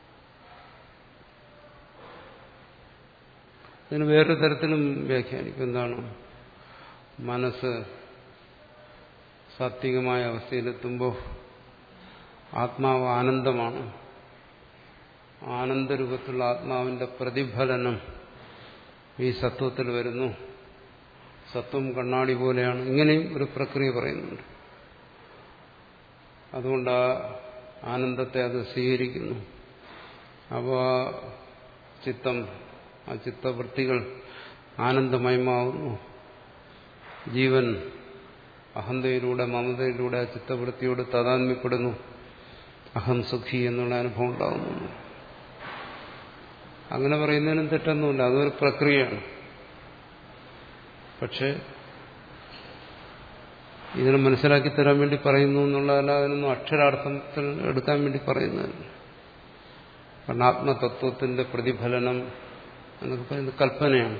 ഇതിന് വേറൊരു തരത്തിലും വ്യാഖ്യാനിക്കും. എന്താണ്? മനസ്സ് സാത്വികമായ അവസ്ഥയിലെത്തുമ്പോൾ ആത്മാവ് ആനന്ദമാണ്. ആനന്ദരൂപത്തിലുള്ള ആത്മാവിന്റെ പ്രതിഫലനം ഈ സത്വത്തിൽ വരുന്നു. സത്വം കണ്ണാടി പോലെയാണ്. ഇങ്ങനെയും ഒരു പ്രക്രിയ പറയുന്നുണ്ട്. അതുകൊണ്ട് ആ ആനന്ദത്തെ അത് സ്വീകരിക്കുന്നു. അപ്പോൾ ആ ചിത്തം, ആ ചിത്തവൃത്തികൾ ആനന്ദമയമാവുന്നു. ജീവൻ അഹന്തയിലൂടെ മമതയിലൂടെ ആ ചിത്തവൃത്തിയോട് താതാത്മ്യപ്പെടുന്നു. അഹം സുഖി എന്നുള്ള അനുഭവം ഉണ്ടാകുന്നു. അങ്ങനെ പറയുന്നതിനും തെറ്റൊന്നുമില്ല. അതൊരു പ്രക്രിയയാണ്. പക്ഷെ ഇതിനെ മനസ്സിലാക്കി തരാൻ വേണ്ടി പറയുന്നു എന്നുള്ളതല്ല, അതിനൊന്നും അക്ഷരാർത്ഥത്തിൽ എടുക്കാൻ വേണ്ടി പറയുന്നതല്ല. കാരണം ആത്മതത്വത്തിന്റെ പ്രതിഫലനം എന്നൊക്കെ പറയുന്നത് കൽപ്പനയാണ്.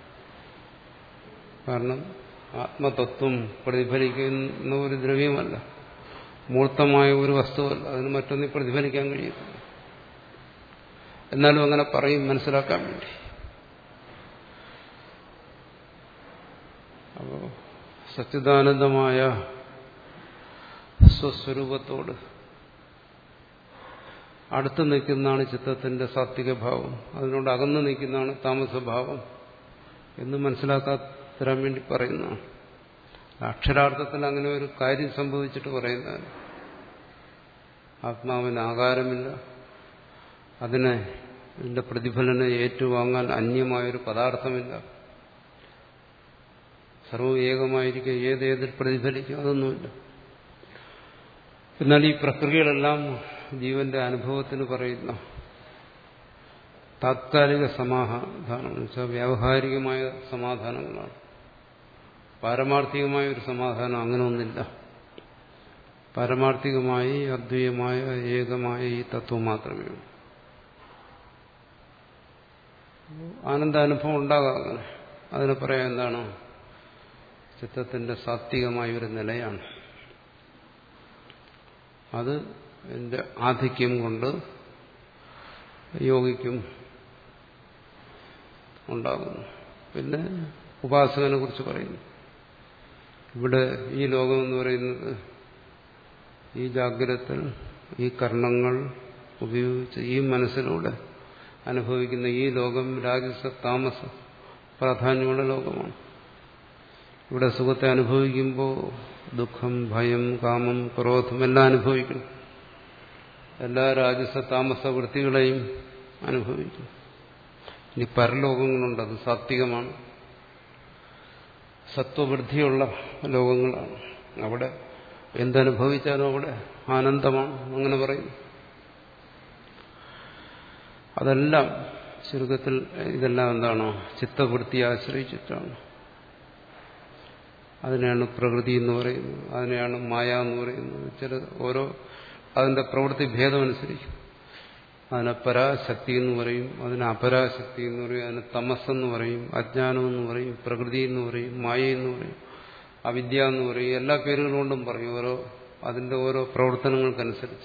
കാരണം ആത്മതത്വം പ്രതിഫലിക്കുന്ന ഒരു ദ്രവ്യമല്ല, മൂർത്തമായ ഒരു വസ്തുവല്ല. അതിന് മറ്റൊന്നും പ്രതിഫലിക്കാൻ കഴിയത്തില്ല. എന്നാലും അങ്ങനെ പറയും മനസ്സിലാക്കാൻ വേണ്ടി. അപ്പോൾ സച്ചിദാനന്ദമായ സ്വസ്വരൂപത്തോട് അടുത്ത് നിൽക്കുന്നതാണ് ചിത്തത്തിന്റെ സാത്വിക ഭാവം, അതിനോട് അകന്നു നിൽക്കുന്നതാണ് താമസഭാവം എന്ന് മനസ്സിലാക്കാൻ വേണ്ടി പറയുന്നതാണ്. അക്ഷരാർത്ഥത്തിൽ അങ്ങനെ ഒരു കാര്യം സംഭവിച്ചിട്ട് പറയുന്നതാണ്. ആത്മാവിന് ആകാരമില്ല, അതിനെ ഇതിന്റെ പ്രതിഫലനെ ഏറ്റുവാങ്ങാൻ അന്യമായൊരു പദാർത്ഥമില്ല, സർവ്വം ഏകമായിരിക്കും, ഏതേതിൽ പ്രതിഫലിക്കും, അതൊന്നുമില്ല. എന്നാൽ ഈ പ്രക്രിയകളെല്ലാം ജീവന്റെ അനുഭവത്തിന് പറയുന്ന താത്കാലിക സമാധാനം എന്ന് വെച്ചാൽ വ്യാവഹാരികമായ സമാധാനങ്ങളാണ്. പാരമാർത്ഥികമായ ഒരു സമാധാനം അങ്ങനെ ഒന്നില്ല. പാരമാർത്ഥികമായി അദ്വൈതമായ ഏകമായ ഈ തത്വം മാത്രമേ ഉള്ളൂ. ആനന്ദാനുഭവം ഉണ്ടാകാം അങ്ങനെ. അതിനെ പറയാൻ എന്താണ്? ചിത്തത്തിന്റെ സാത്വികമായ ഒരു നിലയാണ്. അത് എന്റെ ആധിക്യം കൊണ്ട് യോഗിക്കും ഉണ്ടാകുന്നു. പിന്നെ ഉപാസകനെ കുറിച്ച് പറയുന്നു. ഇവിടെ ഈ ലോകമെന്ന് പറയുന്നത് ഈ ജാഗ്രതത്തിൽ ഈ കർണങ്ങൾ ഉപയോഗിച്ച് ഈ മനസ്സിലൂടെ അനുഭവിക്കുന്ന ഈ ലോകം രാജസ താമസ പ്രാധാന്യമുള്ള ലോകമാണ്. ഇവിടെ സുഖത്തെ അനുഭവിക്കുമ്പോൾ ദുഃഖം, ഭയം, കാമം, ക്രോധം എല്ലാം അനുഭവിക്കണം. എല്ലാ രാജസ താമസ വൃത്തികളെയും അനുഭവിക്കും. ഇനി പരലോകങ്ങളുണ്ട്, അത് സാത്വികമാണ്, സത്വവൃദ്ധിയുള്ള ലോകങ്ങളാണ്. അവിടെ എന്തനുഭവിച്ചാലും അവിടെ ആനന്ദമാണ്, അങ്ങനെ പറയും. അതെല്ലാം ചുരുക്കത്തിൽ ഇതെല്ലാം എന്താണോ ചിത്തവൃത്തിയെ ആശ്രയിച്ചിട്ടാണ്. അതിനെയാണ് പ്രകൃതി എന്ന് പറയുന്നത്, അതിനെയാണ് മായ എന്ന് പറയുന്നത്. ചില ഓരോ അതിന്റെ പ്രവൃത്തി ഭേദമനുസരിക്കും. അതിനെ പരാശക്തി എന്ന് പറയും, അതിനെ അപരാശക്തി എന്ന് പറയും, അതിനെ തമസ്സെന്ന് പറയും, അജ്ഞാനം എന്ന് പറയും, പ്രകൃതി എന്ന് പറയും, മായ എന്ന് പറയും, അവിദ്യ എന്ന് പറയും. എല്ലാ പേരുകൾ കൊണ്ടും പറയും, ഓരോ അതിന്റെ ഓരോ പ്രവർത്തനങ്ങൾക്കനുസരിച്ച്.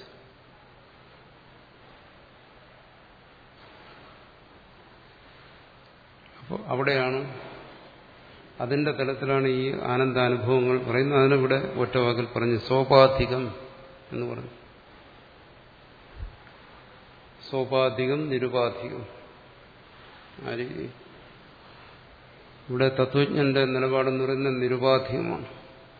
അപ്പോൾ അവിടെയാണ്, അതിന്റെ തലത്തിലാണ് ഈ ആനന്ദാനുഭവങ്ങൾ പറയുന്നത്. അതിനിവിടെ ഒറ്റവാക്കിൽ പറഞ്ഞ് സോപാധികം എന്ന് പറഞ്ഞു. സോപാധികം, നിരുപാധികം. ഇവിടെ തത്വജ്ഞന്റെ നിലപാടെന്ന് പറയുന്നത് നിരുപാധികമാണ്.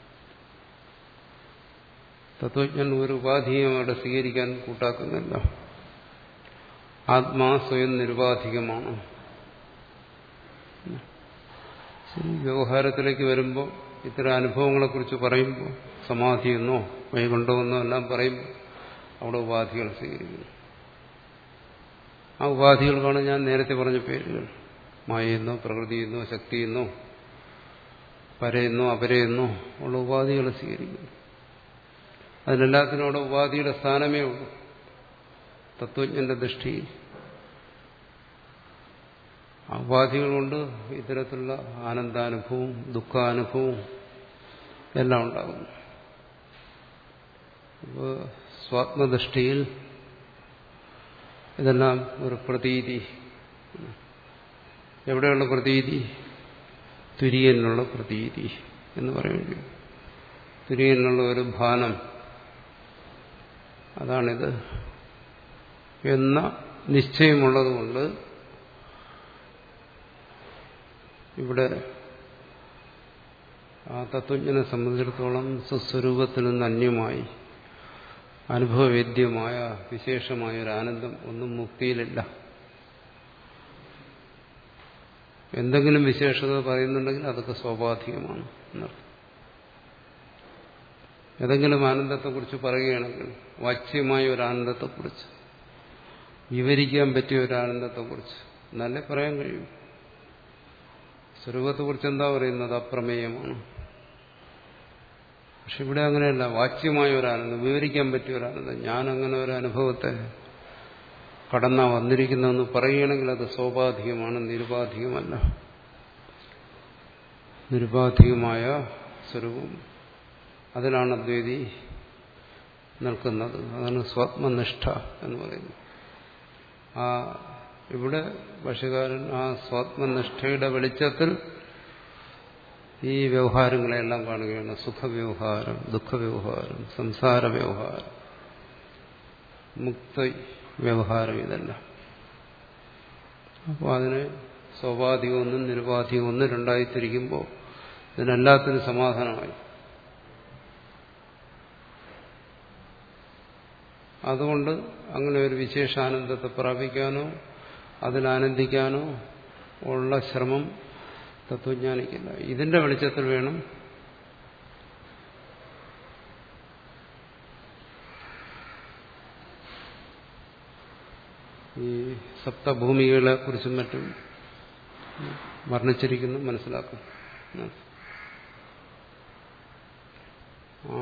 തത്വജ്ഞൻ ഒരു ഉപാധിയും അവിടെ സ്വീകരിക്കാൻ കൂട്ടാക്കുന്നില്ല. ആത്മാ സ്വയം നിരുപാധികമാണ്. വ്യവഹാരത്തിലേക്ക് വരുമ്പോൾ ഇത്തരം അനുഭവങ്ങളെക്കുറിച്ച് പറയുമ്പോൾ സമാധിയെന്നോ വൈകുണ്ഠമെന്നോ എല്ലാം പറയുമ്പോൾ അവിടെ ഉപാധികൾ സ്വീകരിക്കുന്നു. ആ ഉപാധികൾക്കാണ് ഞാൻ നേരത്തെ പറഞ്ഞ പേരുകൾ. മായയെന്നോ പ്രകൃതിയെന്നോ ശക്തിയെന്നോ പരയെന്നോ അപരയെന്നോ ഉള്ള ഉപാധികളെ സ്വീകരിക്കുന്നു. അതിനെല്ലാത്തിനും അവിടെ ഉപാധിയുടെ സ്ഥാനമേ ഉള്ളൂ തത്വജ്ഞന്റെ ദൃഷ്ടിയിൽ. ആ ഉപാധികൾ കൊണ്ട് ഇത്തരത്തിലുള്ള ആനന്ദാനുഭവവും ദുഃഖാനുഭവവും എല്ലാം ഉണ്ടാകുന്നു. അപ്പോൾ സ്വാത്മദൃഷ്ടിയിൽ ഇതെല്ലാം ഒരു പ്രതീതി. എവിടെയുള്ള പ്രതീതി? തുര്യനുള്ള പ്രതീതി എന്ന് പറയുന്നത്. തുര്യനുള്ള ഒരു ഭാനം, അതാണിത് എന്ന നിശ്ചയമുള്ളതുകൊണ്ട് ഇവിടെ ആ തത്വജ്ഞനെ സംബന്ധിച്ചിടത്തോളം സ്വസ്വരൂപത്തിൽ നിന്ന് അന്യമായി അനുഭവവേദ്യമായ വിശേഷമായ ഒരു ആനന്ദം ഒന്നും മുക്തിയിലില്ല. എന്തെങ്കിലും വിശേഷത പറയുന്നുണ്ടെങ്കിൽ അതൊക്കെ സ്വാഭാവികമാണ് എന്നർത്ഥം. ഏതെങ്കിലും ആനന്ദത്തെക്കുറിച്ച് പറയുകയാണെങ്കിൽ വാച്യമായ ഒരു ആനന്ദത്തെക്കുറിച്ച്, വിവരിക്കാൻ പറ്റിയ ഒരു ആനന്ദത്തെക്കുറിച്ച് എന്നാലേ പറയാൻ കഴിയും. സ്വരൂപത്തെക്കുറിച്ച് എന്താ പറയുന്നത്? അപ്രമേയമാണ്. പക്ഷെ ഇവിടെ അങ്ങനെയല്ല. വാച്യമായ ഒരു ആനന്ദം, വിവരിക്കാൻ പറ്റിയ ഒരു ആനന്ദം. ഞാൻ അങ്ങനെ ഒരു അനുഭവത്തെ കടന്നാ വന്നിരിക്കുന്നതെന്ന് പറയുകയാണെങ്കിൽ അത് സോപാധികമാണ്, നിരുപാധികമല്ല. നിരുപാധികമായ സ്വരൂപം, അതിലാണ് അദ്വൈതി നിൽക്കുന്നത്. അതാണ് സ്വാത്മനിഷ്ഠ എന്ന് പറയുന്നത്. ആ ഇവിടെ ഭാഷ്യകാരൻ ആ സ്വാത്മനിഷ്ഠയുടെ വെളിച്ചത്തിൽ ഈ വ്യവഹാരങ്ങളെല്ലാം കാണുകയാണ്. സുഖവ്യവഹാരം, ദുഃഖവ്യവഹാരം, സംസാര വ്യവഹാരം, മുക്ത വ്യവഹാരം, ഇതെല്ലാം. അപ്പോൾ അതിനെ സ്വാഭാവികമൊന്നും നിരുപാധികമൊന്നും രണ്ടായി തിരിക്കുമ്പോൾ ഇതിനെല്ലാത്തിനും സമാധാനമായി. അതുകൊണ്ട് അങ്ങനെ ഒരു വിശേഷാനന്ദത്തെ പ്രാപിക്കാനോ അതിലാനന്ദിക്കാനോ ഉള്ള ശ്രമം തത്വജ്ഞാനിക്കില്ല. ഇതിന്റെ വെളിച്ചത്തിൽ വേണം ഈ സപ്തഭൂമികളെ കുറിച്ചും മറ്റും വർണ്ണിച്ചിരിക്കുന്നു മനസ്സിലാക്കും. ആ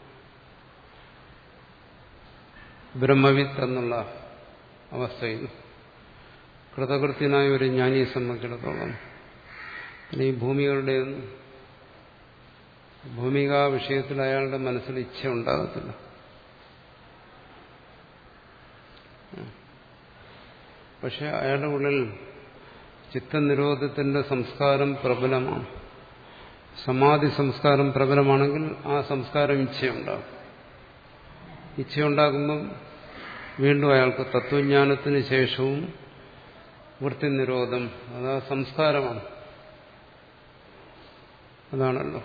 ബ്രഹ്മവിത്ത് എന്നുള്ള അവസ്ഥയിൽ കൃതകൃത്യനായ ഒരു ജ്ഞാനിയെ സംബന്ധിച്ചിടത്തോളം ഈ ഭൂമികളുടെ ഭൂമികാ വിഷയത്തിൽ അയാളുടെ മനസ്സിൽ ഇച്ഛ ഉണ്ടാകത്തില്ല. പക്ഷെ അയാളുടെ ഉള്ളിൽ ചിത്തനിരോധത്തിന്റെ സംസ്കാരം പ്രബലമാണ്. സമാധി സംസ്കാരം പ്രബലമാണെങ്കിൽ ആ സംസ്കാരം ഇച്ഛയുണ്ടാകും. ഇച്ഛയുണ്ടാകുമ്പം വീണ്ടും അയാൾക്ക് തത്വജ്ഞാനത്തിന് ശേഷവും വൃത്തിനിരോധം, അതാ സംസ്കാരമാണ്. അതാണല്ലോ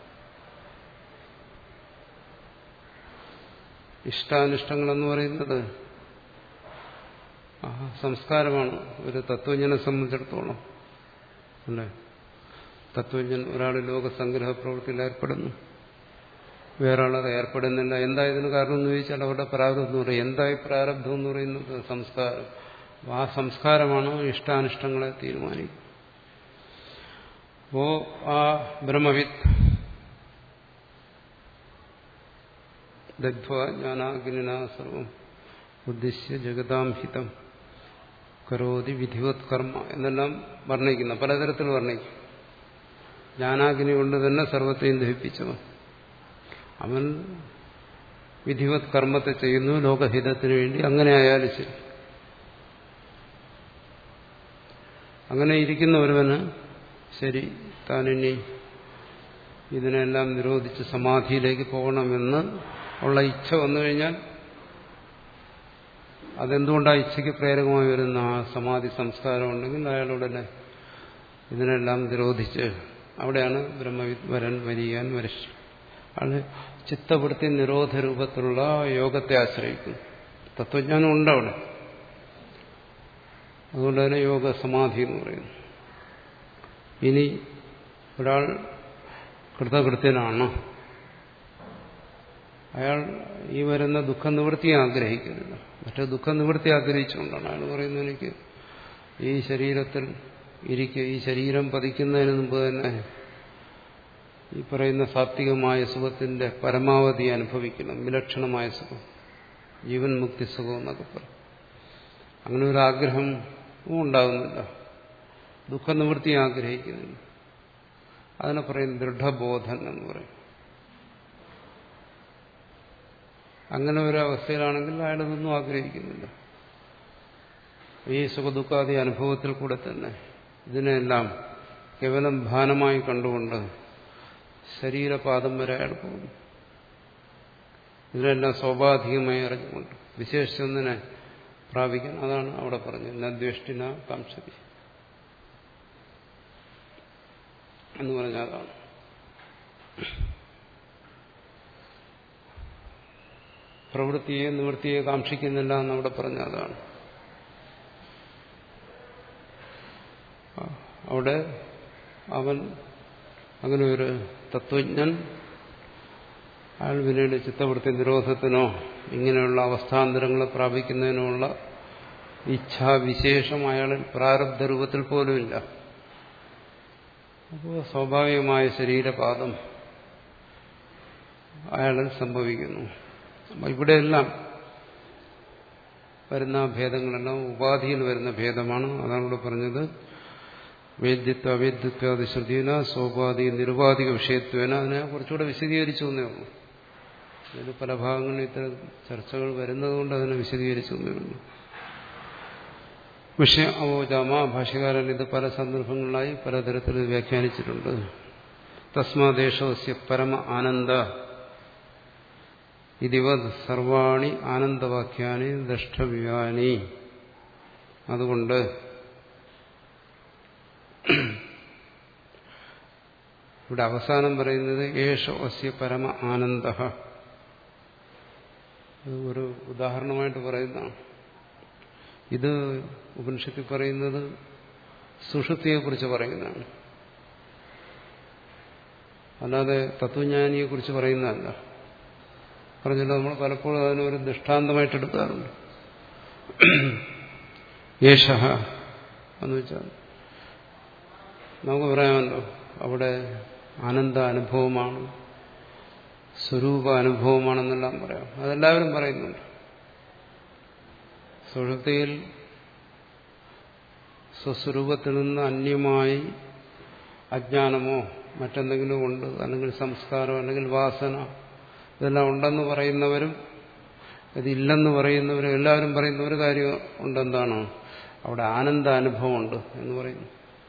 ഇഷ്ടാനിഷ്ടങ്ങളെന്ന് പറയുന്നത്. ആ സംസ്കാരമാണ് ഒരു തത്വജ്ഞനെ സംബന്ധിച്ചിടത്തോളം. അല്ലേ, തത്വജ്ഞൻ ഒരാൾ ലോകസംഗ്രഹ പ്രവൃത്തിയിൽ ഏർപ്പെടുന്നു, വേറൊരാളത് ഏർപ്പെടുന്നില്ല. എന്താ ഇതിന് കാരണം എന്ന് ചോദിച്ചാൽ അവരുടെ പ്രാരബ്ധം എന്ന് പറയും. എന്തായി പ്രാരബ്ധം എന്ന് പറയുന്നത്? സംസ്കാരം. ആ സംസ്കാരമാണ് ഇഷ്ടാനിഷ്ടങ്ങളെ തീരുമാനിക്കുന്നത്. അപ്പോ ആ ബ്രഹ്മവിത്ത് ദഗ്ധ്വാ ജ്ഞാനാഗ്നിനാ സർവം ഉദ്ദിശ്യ ജഗതാം ഹിതം കരോതി വിധിവത് കർമ്മ എന്നെല്ലാം വർണ്ണിക്കുന്ന പലതരത്തിൽ വർണ്ണിക്കും. ജ്ഞാനാഗ്നി കൊണ്ട് തന്നെ സർവത്തെയും ദഹിപ്പിച്ചവൻ അവൻ വിധിവത് കർമ്മത്തെ ചെയ്യുന്നു ലോകഹിതത്തിന് വേണ്ടി. അങ്ങനെ ആയാലും ശരി, അങ്ങനെ ഇരിക്കുന്ന ഒരുവന് ശരി താനിനി ഇതിനെല്ലാം നിരോധിച്ച് സമാധിയിലേക്ക് പോകണമെന്ന് ഉള്ള ഇച്ഛ വന്നു കഴിഞ്ഞാൽ അതെന്തുകൊണ്ടാണ് ഇച്ഛയ്ക്ക് പ്രേരകമായി വരുന്ന ആ സമാധി സംസ്കാരം ഉണ്ടെങ്കിൽ അയാളുടനെ ഇതിനെല്ലാം നിരോധിച്ച് അവിടെയാണ് ബ്രഹ്മവിദ് വരൻ വരിയാൻ വരിഷ്ഠ ആണ് ചിത്തവൃത്തി നിരോധ രൂപത്തിലുള്ള യോഗത്തെ ആശ്രയിക്കുന്നു. തത്വജ്ഞാനം ഉണ്ട് അവിടെ. അതുകൊണ്ട് തന്നെ യോഗ സമാധി എന്ന് പറയുന്നു. ഇനി ഒരാൾ കൃതകൃത്യനാണ്, അയാൾ ഈ വരുന്ന ദുഃഖനിവൃത്തി ആഗ്രഹിക്കുന്നില്ല. മറ്റേ ദുഃഖനിവൃത്തി ആഗ്രഹിച്ചുകൊണ്ടാണ് അയാൾ പറയുന്നത് എനിക്ക് ഈ ശരീരത്തിൽ ഇരിക്കുക, ഈ ശരീരം പതിക്കുന്നതിന് മുമ്പ് തന്നെ ഈ പറയുന്ന സാത്വികമായ സുഖത്തിന്റെ പരമാവധി അനുഭവിക്കണം, വിലക്ഷണമായ സുഖം, ജീവൻ മുക്തി സുഖം എന്നൊക്കെ പറയും. അങ്ങനെ ഒരു ആഗ്രഹം ഉണ്ടാകുന്നില്ല, ദുഃഖനിവൃത്തി ആഗ്രഹിക്കുന്നില്ല. അതിനെ പറയും ദൃഢബോധൻ എന്ന് പറയും. അങ്ങനെ ഒരു അവസ്ഥയിലാണെങ്കിൽ അയാളതൊന്നും ആഗ്രഹിക്കുന്നില്ല. ഈ സുഖദുഃഖാദി അനുഭവത്തിൽ കൂടെ തന്നെ ഇതിനെല്ലാം കേവലം ഭാനമായി കണ്ടുകൊണ്ട് ശരീരപാദം വരെ അയാൾ പോകുന്നു. ഇതിനെല്ലാം സ്വാഭാവികമായി അറിഞ്ഞുകൊണ്ട് വിശേഷിച്ചൊന്നിനെ പ്രാപിക്കാൻ. അതാണ് അവിടെ പറഞ്ഞത് നദ്വേഷ്ടിന കാംക്ഷതി എന്ന് പറഞ്ഞാൽ അതാണ്. പ്രവൃത്തിയെ നിവൃത്തിയെ കാക്ഷിക്കുന്നില്ല എന്നവിടെ പറഞ്ഞ അതാണ്. അവിടെ അവൻ അങ്ങനെ ഒരു തത്വജ്ഞൻ അയാൾ പിന്നീട് ചിത്തവൃത്തി നിരോധത്തിനോ ഇങ്ങനെയുള്ള അവസ്ഥാന്തരങ്ങളെ പ്രാപിക്കുന്നതിനുള്ള ഇച്ഛാവിശേഷം അയാളിൽ പ്രാരബ്ധ രൂപത്തിൽ പോലുമില്ല. അപ്പോൾ സ്വാഭാവികമായ ശരീരപാദം അയാളിൽ സംഭവിക്കുന്നു. അപ്പം ഇവിടെയെല്ലാം വരുന്ന ഭേദങ്ങളെല്ലാം ഉപാധിയിൽ വരുന്ന ഭേദമാണ്. അതാണ് ഇവിടെ പറഞ്ഞത് വേദ്യത്വ അവേദ്യത്വാദി ശ്രുതിന സോപാധി നിരുപാധിക വിഷയത്വേന. അതിനെ കുറച്ചുകൂടെ വിശദീകരിച്ചു എന്നേ ഉള്ളൂ. ഇതിൽ പല ഭാഗങ്ങളിൽ ഇത്തരം ചർച്ചകൾ വരുന്നതുകൊണ്ട് അതിനെ വിശദീകരിച്ചു എന്നേ ഉള്ളൂ. വിഷയം അവോചാമ ഭാഷ്യകാരൻ ഇത് പല സന്ദർഭങ്ങളിലായി പലതരത്തിൽ വ്യാഖ്യാനിച്ചിട്ടുണ്ട്. തസ്മാദേശോസ്യ പരമ ആനന്ദ ഇതിവത് സർവാണി ആനന്ദവാക്യാനി ദ്രഷ്ടവ്യാനി. അതുകൊണ്ട് ഇവിടെ അവസാനം പറയുന്നത് ഏഷോ അസ്യ പരമ ആനന്ദ. ഒരു ഉദാഹരണമായിട്ട് പറയുന്നതാണ്. ഇത് ഉപനിഷത്തിൽ പറയുന്നത് സുഷുപ്തിയെക്കുറിച്ച് പറയുന്നതാണ്, അല്ലാതെ തത്വജ്ഞാനിയെക്കുറിച്ച് പറയുന്നതല്ല. പറഞ്ഞിട്ട് നമ്മൾ പലപ്പോഴും അതിനൊരു ദൃഷ്ടാന്തമായിട്ട് എടുക്കാറുണ്ട്. യേശ എന്ന് വെച്ചാൽ നമുക്ക് പറയാമല്ലോ, അവിടെ ആനന്ദ അനുഭവമാണ്, സ്വരൂപ അനുഭവമാണെന്നെല്ലാം പറയാം. അതെല്ലാവരും പറയുന്നുണ്ട്. സുഷുപ്തിയിൽ സ്വസ്വരൂപത്തിൽ നിന്ന് അന്യമായി അജ്ഞാനമോ മറ്റെന്തെങ്കിലും ഉണ്ട്, അല്ലെങ്കിൽ സംസ്കാരം, അല്ലെങ്കിൽ വാസന, ഇതെല്ലാം ഉണ്ടെന്ന് പറയുന്നവരും ഇതില്ലെന്ന് പറയുന്നവരും എല്ലാവരും പറയുന്ന ഒരു കാര്യം ഉണ്ടെന്താണ്, അവിടെ ആനന്ദാനുഭവമുണ്ട് എന്ന് പറയുന്നു.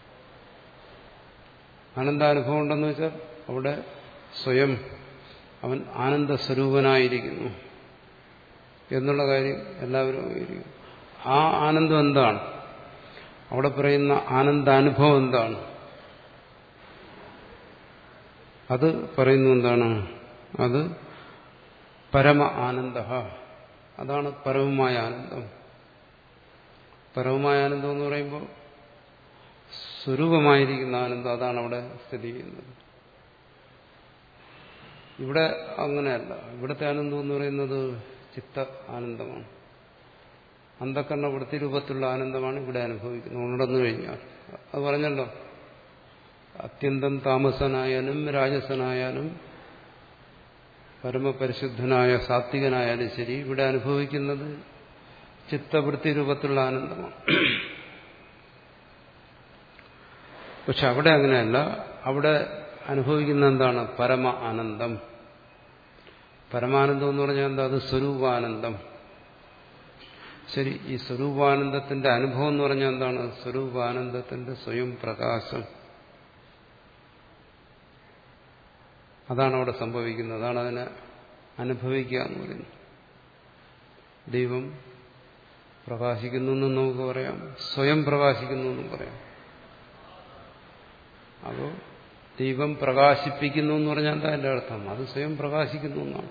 ആനന്ദാനുഭവം ഉണ്ടെന്ന് വെച്ചാൽ അവിടെ സ്വയം അവൻ ആനന്ദസ്വരൂപനായിരിക്കുന്നു എന്നുള്ള കാര്യം എല്ലാവരും അംഗീകരിക്കും. ആ ആനന്ദം എന്താണ്? അവിടെ പറയുന്ന ആനന്ദാനുഭവം എന്താണ്? അത് പറയുന്നു എന്താണ്? അത് പരമ ആനന്ദ. അതാണ് പരമമായ ആനന്ദം. പരമമായ ആനന്ദം എന്ന് പറയുമ്പോൾ സ്വരൂപമായിരിക്കുന്ന ആനന്ദം, അതാണ് അവിടെ സ്ഥിതി ചെയ്യുന്നത്. ഇവിടെ അങ്ങനെയല്ല. ഇവിടുത്തെ ആനന്ദം എന്ന് പറയുന്നത് ചിത്ത ആനന്ദമാണ്. അന്ധകരണ വൃത്തി രൂപത്തിലുള്ള ആനന്ദമാണ് ഇവിടെ അനുഭവിക്കുന്നത്. ഉണർന്നു കഴിഞ്ഞാൽ അത് പറഞ്ഞല്ലോ, അത്യന്തം താമസനായാലും രാജസനായാലും പരമപരിശുദ്ധനായ സാത്വികനായാലും ശരി, ഇവിടെ അനുഭവിക്കുന്നത് ചിത്തവൃത്തി രൂപത്തിലുള്ള ആനന്ദമാണ്. പക്ഷെ അവിടെ അങ്ങനെയല്ല. അവിടെ അനുഭവിക്കുന്ന എന്താണ്? പരമ ആനന്ദം. പരമാനന്ദം എന്ന് പറഞ്ഞാൽ എന്താ? അത് സ്വരൂപാനന്ദം. ശരി, ഈ സ്വരൂപാനന്ദത്തിന്റെ അനുഭവം എന്ന് പറഞ്ഞാൽ എന്താണ്? സ്വരൂപാനന്ദത്തിന്റെ സ്വയം പ്രകാശം. അതാണ് അവിടെ സംഭവിക്കുന്നത്. അതാണ് അതിനെ അനുഭവിക്കുക എന്ന് പറയുന്നത്. ദൈവം പ്രകാശിക്കുന്നു എന്നും നമുക്ക് പറയാം, സ്വയം പ്രകാശിക്കുന്നു എന്നും പറയാം. അപ്പോൾ ദൈവം പ്രകാശിപ്പിക്കുന്നു എന്ന് പറഞ്ഞാൽ എന്താ അതിന്റെ അർത്ഥം? അത് സ്വയം പ്രകാശിക്കുന്നു എന്നാണ്.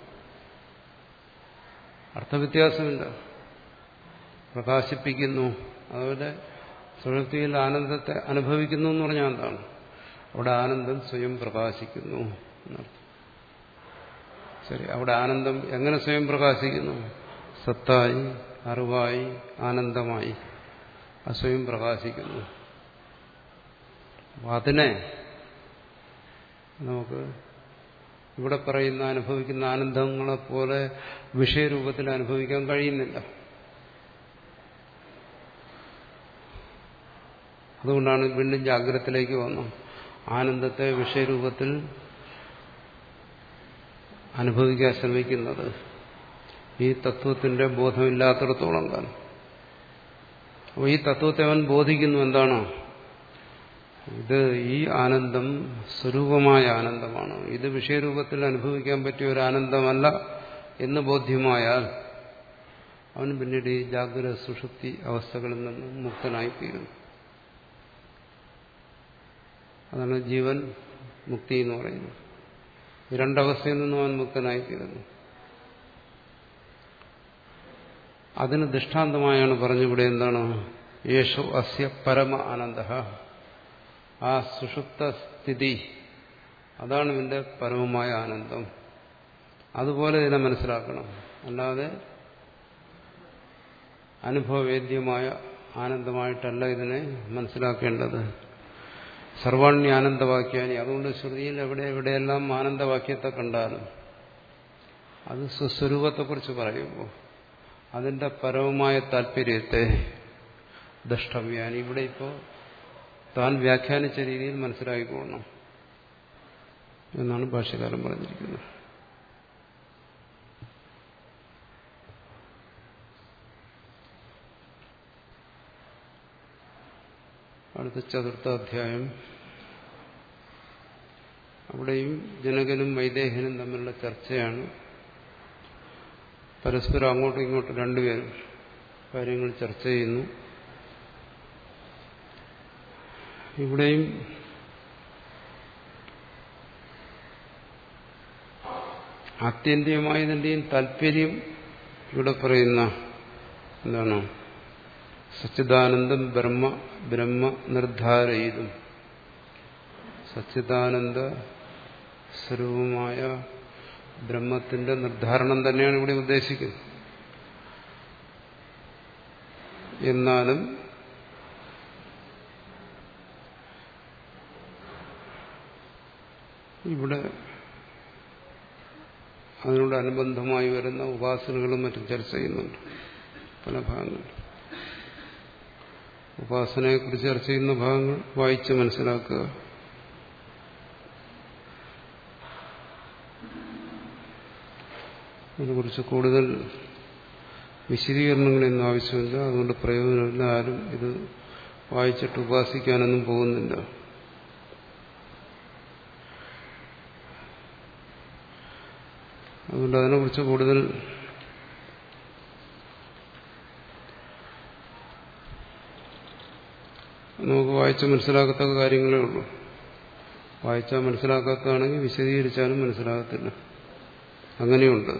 അർത്ഥവ്യത്യാസമില്ല. പ്രകാശിപ്പിക്കുന്നു. അതുപോലെ സുഷുപ്തിയിൽ ആനന്ദത്തെ അനുഭവിക്കുന്നു എന്ന് പറഞ്ഞാൽ എന്താണ്? അവിടെ ആനന്ദം സ്വയം പ്രകാശിക്കുന്നു എന്നർത്ഥം. ശരി, അവിടെ ആനന്ദം എങ്ങനെ സ്വയം പ്രകാശിക്കുന്നു? സത്തായി, അറിവായി, ആനന്ദമായി അത് സ്വയം പ്രകാശിക്കുന്നു. അപ്പം അതിനെ നമുക്ക് ഇവിടെ പറയുന്ന അനുഭവിക്കുന്ന ആനന്ദങ്ങളെപ്പോലെ വിഷയരൂപത്തിൽ അനുഭവിക്കാൻ കഴിയുന്നില്ല. അതുകൊണ്ടാണ് വീണ്ടും ജാഗ്രതത്തിലേക്ക് വന്നു ആനന്ദത്തെ വിഷയരൂപത്തിൽ അനുഭവിക്കാൻ ശ്രമിക്കുന്നത്. ഈ തത്വത്തിന്റെ ബോധമില്ലാത്തിടത്തോളം കാലം. അപ്പോൾ ഈ തത്വത്തെ അവൻ ബോധിക്കുന്നു. എന്താണ് ഇത്? ഈ ആനന്ദം സ്വരൂപമായ ആനന്ദമാണ്, ഇത് വിഷയരൂപത്തിൽ അനുഭവിക്കാൻ പറ്റിയ ഒരു ആനന്ദമല്ല എന്ന് ബോധ്യമായാൽ അവൻ പിന്നീട് ഈ ജാഗ്രത സുഷുപ്തി അവസ്ഥകളിൽ നിന്നും മുക്തനായിത്തീരുന്നു. അതാണ് ജീവൻ മുക്തി എന്ന് പറയുന്നത്. ഈ രണ്ടവസ്ഥയിൽ നിന്നും അവൻ മുക്തനായിത്തീരുന്നു. അതിന് ദൃഷ്ടാന്തമായാണ് പറഞ്ഞിവിടെ എന്താണ്? യേശോ അസ്യ പരമ ആനന്ദ. ആ സുഷുപ്ത സ്ഥിതി, അതാണ് ഇതിന്റെ പരമമായ ആനന്ദം. അതുപോലെ ഇതിനെ മനസ്സിലാക്കണം. അല്ലാതെ അനുഭവവേദ്യമായ ആനന്ദമായിട്ടല്ല ഇതിനെ മനസ്സിലാക്കേണ്ടത്. സർവാണ്യ ആനന്ദവാക്യാനി. അതുകൊണ്ട് ശ്രുതിയിൽ എവിടെ എവിടെയെല്ലാം ആനന്ദവാക്യത്തെ കണ്ടാലും അത് സ്വസ്വരൂപത്തെക്കുറിച്ച് പറയുമ്പോൾ അതിന്റെ പരമമായ താല്പര്യത്തെ ദ്രഷ്ടവ്യാനി. ഇവിടെ ഇപ്പോൾ താൻ വ്യാഖ്യാനിച്ച രീതിയിൽ മനസ്സിലാക്കിക്കൊള്ളണം എന്നാണ് ഭാഷ്യകാരൻ പറഞ്ഞിരിക്കുന്നത്. അടുത്ത ചതുർത്ഥ അധ്യായം. അവിടെയും ജനകനും വൈദേഹനും തമ്മിലുള്ള ചർച്ചയാണ്. പരസ്പരം അങ്ങോട്ടും ഇങ്ങോട്ടും രണ്ടുപേരും കാര്യങ്ങൾ ചർച്ച ചെയ്യുന്നു. ഇവിടെയും ആത്യന്തികമായതിൻ്റെയും താല്പര്യം ഇവിടെ പറയുന്ന എന്താണ്? സച്ചിദാനന്ദം ബ്രഹ്മ ബ്രഹ്മ നിർദ്ധാരയിതും, സച്ചിദാനന്ദ സ്വരൂപമായ ബ്രഹ്മത്തിന്റെ നിർദ്ധാരണം തന്നെയാണ് ഇവിടെ ഉദ്ദേശിക്കുന്നത്. എന്നാലും ഇവിടെ അതിനോടനുബന്ധമായി വരുന്ന ഉപാസനകളും മറ്റും ചർച്ച ചെയ്യുന്നുണ്ട് പല ഭാഗങ്ങൾ. ഉപാസനയെക്കുറിച്ച് ചർച്ച ചെയ്യുന്ന ഭാഗങ്ങൾ വായിച്ച് മനസ്സിലാക്കുക. അതിനെക്കുറിച്ച് കൂടുതൽ വിശദീകരണങ്ങളൊന്നും ആവശ്യമില്ല. അതുകൊണ്ട് പ്രയോജനമില്ല. ആരും ഇത് വായിച്ചിട്ട് ഉപാസിക്കാനൊന്നും പോകുന്നില്ല. അതുകൊണ്ട് അതിനെക്കുറിച്ച് കൂടുതൽ നമുക്ക് വായിച്ച് മനസ്സിലാക്കത്തക്ക കാര്യങ്ങളേ ഉള്ളൂ. വായിച്ചാൽ മനസ്സിലാക്കാത്തതാണെങ്കിൽ വിശദീകരിച്ചാലും മനസ്സിലാകത്തില്ല. അങ്ങനെയുണ്ട്.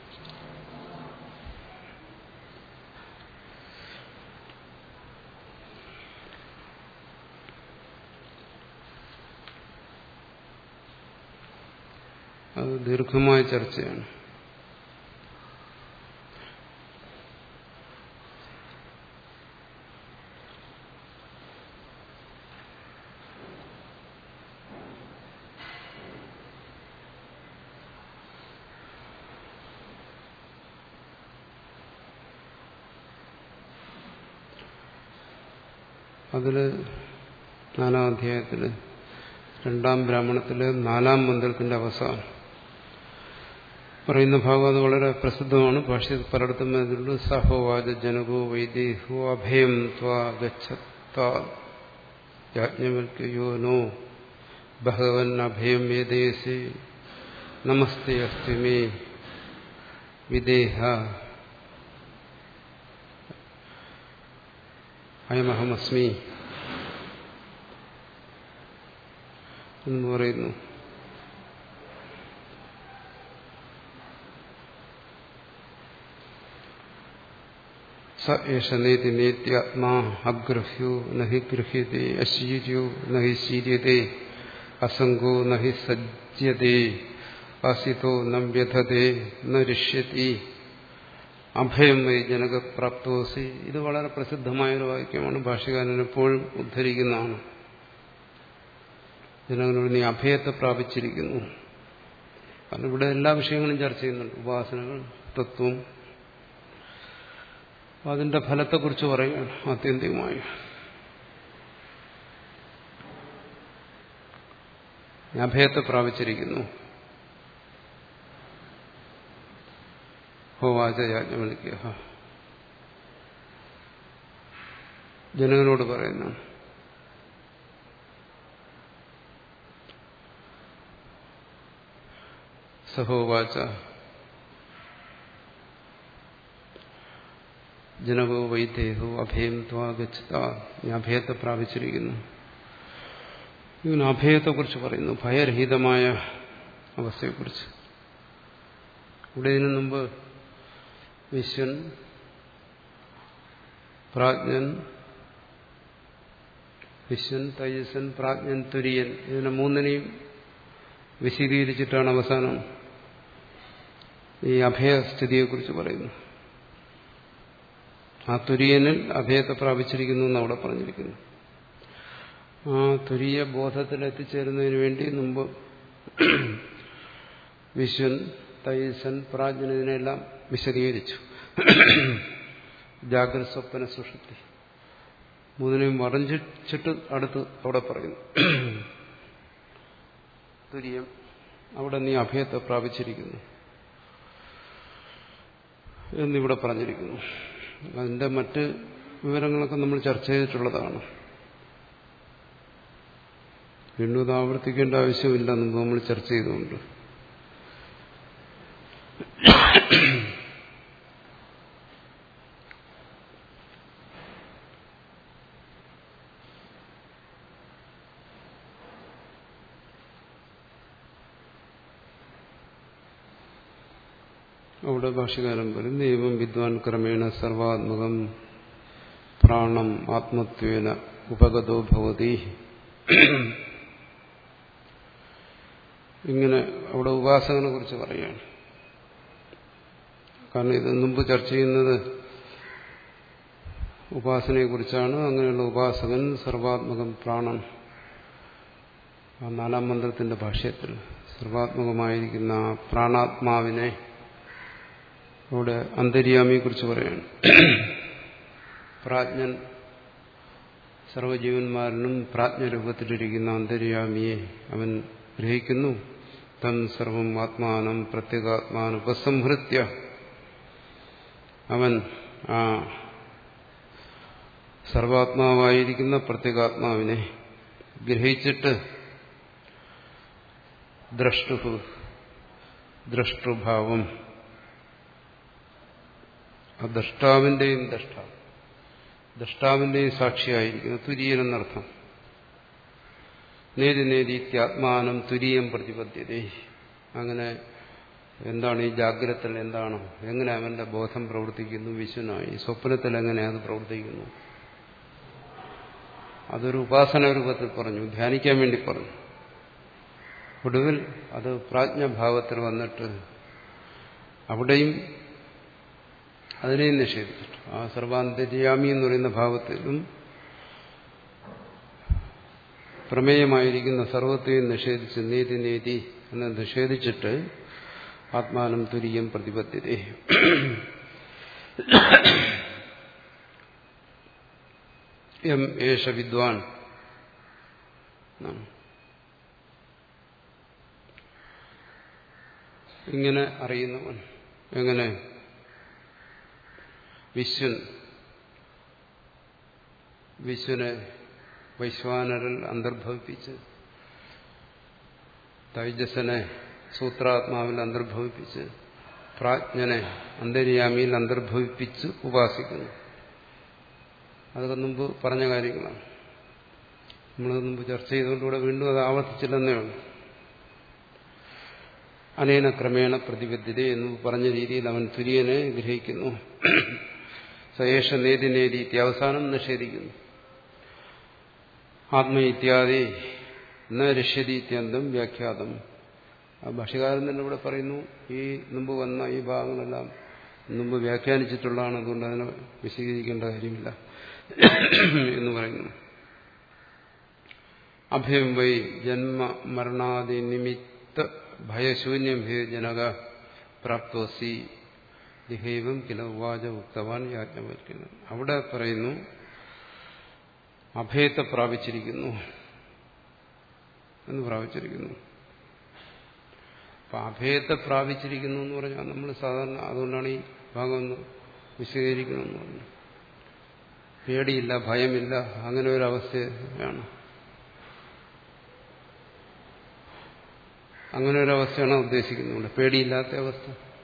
അത് ദീർഘമായ ചർച്ചയാണ്. അതില് നാലാം അധ്യായത്തില് രണ്ടാം ബ്രാഹ്മണത്തിലെ നാലാം മന്ത്രത്തിന്റെ അവസാനം പറയുന്ന ഭാഗം അത് വളരെ പ്രസിദ്ധമാണ്. ഭാഷ്യത്തിൽ പലയിടത്തും അതിലുണ്ട്. സഹോവാച ജനകോ വൈദേഹോ അഭയം ത്വാ ഗച്ഛത്താജ്ഞവൽക്കയോ നോ ഭഗവൻ അഭയം വേദേസി നമസ്തേ അസ്തി മേ വിദേഹ അയമഹമസ്മി എന്ന് പറയുന്നു. സ ഏഷ നേതി നേത്യാത്മാ അഗ്രഹ്യോ നഹി ഗൃഹ്യതേ അശീര്യോ നഹി ശീര്യതേ അസംഗോ നഹി സജ്യതേ അസിതോ ന വ്യഥതേ ന രിഷ്യതി അഭയം വൈ ജനകപ്രാപ്തോസി. ഇത് വളരെ പ്രസിദ്ധമായൊരു വാക്യമാണ്. ഭാഷ്യകാരൻ എപ്പോഴും ഉദ്ധരിക്കുന്നതാണ്. ജനകനോട് നീ അഭയത്തെ പ്രാപിച്ചിരിക്കുന്നു. കാരണം ഇവിടെ എല്ലാ വിഷയങ്ങളും ചർച്ച ചെയ്യുന്നുണ്ട്. ഉപാസനകൾ, തത്വം, അതിന്റെ ഫലത്തെക്കുറിച്ച് പറയുകയാണ് ആത്യന്തികമായി. അഭയത്തെ പ്രാപിച്ചിരിക്കുന്നു. ഹോവാച യാജ്ഞവൽക്യ ജനകനോട് പറയുന്നു. സഹോവാച ജനകോ വൈദേഹോ അഭയം ത്വാ ഗച്ഛത. ഞാൻ അഭയത്തെ പ്രാപിച്ചിരിക്കുന്നു. ഇവന് അഭയത്തെക്കുറിച്ച് പറയുന്നു, ഭയരഹിതമായ അവസ്ഥയെക്കുറിച്ച്. ഇവിടെ ഇതിനു മുമ്പ് വിശ്വൻ, പ്രാജ്ഞൻ, വിശ്വൻ, തൈജസൻ, പ്രാജ്ഞൻ, തുര്യൻ, ഇതിനെ മൂന്നിനെയും വിശദീകരിച്ചിട്ടാണ് അവസാനം ഈ അഭയസ്ഥിതിയെക്കുറിച്ച് പറയുന്നു. ആ തുര്യനിൽ അഭയത്തെ പ്രാപിച്ചിരിക്കുന്നു എന്ന് അവിടെ പറഞ്ഞിരിക്കുന്നു. ആ തുര്യ ബോധത്തിൽ എത്തിച്ചേരുന്നതിന് വേണ്ടി മുമ്പ് വിശ്വൻ, തൈജസൻ, പ്രാജ്ഞൻ ഇതിനെല്ലാം വിശദീകരിച്ചു. ജാഗ്രത, സ്വപ്ന, സുഷുപ്തി മൂന്നിനെയും വർണ്ണിച്ചിട്ട് അടുത്ത് അവിടെ പറയുന്നു തുര്യം, അവിടെ നീ അഭയത്തെ പ്രാപിച്ചിരിക്കുന്നു എന്നിവിടെ പറഞ്ഞിരിക്കുന്നു. അതിന്റെ മറ്റ് വിവരങ്ങളൊക്കെ നമ്മൾ ചർച്ച ചെയ്തിട്ടുള്ളതാണ്. വീണ്ടും ഇത് ആവർത്തിക്കേണ്ട ആവശ്യമില്ല, മുമ്പ് നമ്മൾ ചർച്ച ചെയ്തുകൊണ്ട്. അവിടെ ഭാഷ്യകാരൻ പറയും, ദൈവം വിദ്വാൻ ക്രമേണ സർവാത്മകം പ്രാണം ആത്മത്വേന ഉപഗതോ ഭവതി. ഇങ്ങനെ അവിടെ ഉപാസകനെ കുറിച്ച് പറയുകയാണ്. കാരണം ഇത് മുമ്പ് ചർച്ച ചെയ്യുന്നത് ഉപാസനയെക്കുറിച്ചാണ്. അങ്ങനെയുള്ള ഉപാസകൻ സർവാത്മകം പ്രാണൻ, ആ നാലാം മന്ത്രത്തിന്റെ ഭാഷ്യത്തിൽ സർവാത്മകമായിരിക്കുന്ന ആ പ്രാണാത്മാവിനെ അവിടെ അന്തര്യാമിയെ കുറിച്ച് പറയാണ്. പ്രാജ്ഞൻ സർവജീവന്മാരിലും പ്രാജ്ഞരൂപത്തിലിരിക്കുന്ന അന്തര്യാമിയെ അവൻ ഗ്രഹിക്കുന്നു. തം സർവം ആത്മാനം പ്രത്യേകാത്മാനം ഉപസംഹൃത്യ അവൻ ആ സർവാത്മാവായിരിക്കുന്ന പ്രത്യേകാത്മാവിനെ ഗ്രഹിച്ചിട്ട് ദ്രഷ്ടു ദ്രഷ്ടൃഭാവം, ആ ദ്രഷ്ടാവിന്റെയും ദ്രഷ്ടാവ് ദ്രഷ്ടാവിന്റെയും സാക്ഷിയായിരിക്കുന്നു തുര്യൻ എന്നർത്ഥം. നേതി നേതീത്യാത്മാനം തുര്യം പ്രതിപദ്ധ്യതേ. അങ്ങനെ എന്താണ് ഈ ജാഗ്രതയിൽ, എന്താണ്, എങ്ങനെ അവന്റെ ബോധം പ്രവർത്തിക്കുന്നു വിശ്വനായി, സ്വപ്നത്തിൽ എങ്ങനെ അത് പ്രവർത്തിക്കുന്നു, അതൊരു ഉപാസന രൂപത്തിൽ പറഞ്ഞു, ധ്യാനിക്കാൻ വേണ്ടി പറഞ്ഞു. ഒടുവിൽ അത് പ്രാജ്ഞഭാവത്തിൽ വന്നിട്ട് അവിടെയും അതിനെയും നിഷേധിച്ചിട്ടു. ആ സർവാന്തര്യാമി എന്ന് പറയുന്ന ഭാവത്തിലും പ്രമേയമായിരിക്കുന്ന സർവത്തെയും നിഷേധിച്ച് നീതി നീതി എന്ന് നിഷേധിച്ചിട്ട് ആത്മാനം തുര്യം പ്രതിപദ്ധ്യതേ. എം ഏഷ വിദ്വാൻ, ഇങ്ങനെ അറിയുന്നവൻ. എങ്ങനെ? വിശ്വൻ, വിശ്വനെ വൈശ്വാനരിൽ അന്തർഭവിപ്പിച്ച്, തൈജസനെ സൂത്രാത്മാവിൽ അന്തർഭവിപ്പിച്ച്, പ്രാജ്ഞനെ അന്തര്യാമിയിൽ അന്തർഭവിപ്പിച്ച് ഉപാസിക്കുന്നു. അതൊക്കെ മുമ്പ് പറഞ്ഞ കാര്യങ്ങളാണ്. നമ്മളത് മുമ്പ് ചർച്ച ചെയ്തുകൊണ്ടിവിടെ വീണ്ടും അത് ആവർത്തിച്ചില്ലെന്നേ ഉള്ളൂ. അനേന ക്രമേണ പ്രതിബദ്ധത എന്ന് പറഞ്ഞ രീതിയിൽ അവൻ തുര്യനെ ഗ്രഹിക്കുന്നു. സയേഷ നേതി നേതി അവസാനം നിഷേധിക്കുന്നു. ആത്മ ഇത്യാദി ന രക്ഷ്യതി ഇത്യന്തം വ്യാഖ്യാതം. ആ ഭാഷ്യകാരൻ തന്നെ ഇവിടെ പറയുന്നു, ഈ മുമ്പ് വന്ന ഈ ഭാഗങ്ങളെല്ലാം മുമ്പ് വ്യാഖ്യാനിച്ചിട്ടുള്ളതാണ്, അതുകൊണ്ട് അതിനെ വിശദീകരിക്കേണ്ട കാര്യമില്ല എന്ന് പറയുന്നു. അഭയം വൈ ജന്മ മരണാദി നിമിത്ത ഭയശൂന്യം ഹേ ജനക പ്രാപ്തോസി ദിഹൈവം കില ഉവാച ഉക്തവാൻ യാജ്ഞവൽക്യൻ. അവിടെ പറയുന്നു അഭയത്തെ പ്രാപിച്ചിരിക്കുന്നു എന്ന് പ്രാപിച്ചിരിക്കുന്നു. അപ്പൊ അഭയത്തെ പ്രാപിച്ചിരിക്കുന്നു എന്ന് പറഞ്ഞാൽ നമ്മൾ സാധാരണ, അതുകൊണ്ടാണ് ഈ ഭാഗം ഒന്ന് വിശദീകരിക്കണമെന്ന് പറഞ്ഞു. പേടിയില്ല, ഭയമില്ല, അങ്ങനെ ഒരവസ്ഥയാണ്. അങ്ങനെ ഒരവസ്ഥയാണ് ഉദ്ദേശിക്കുന്നത്. പേടിയില്ലാത്ത അവസ്ഥ.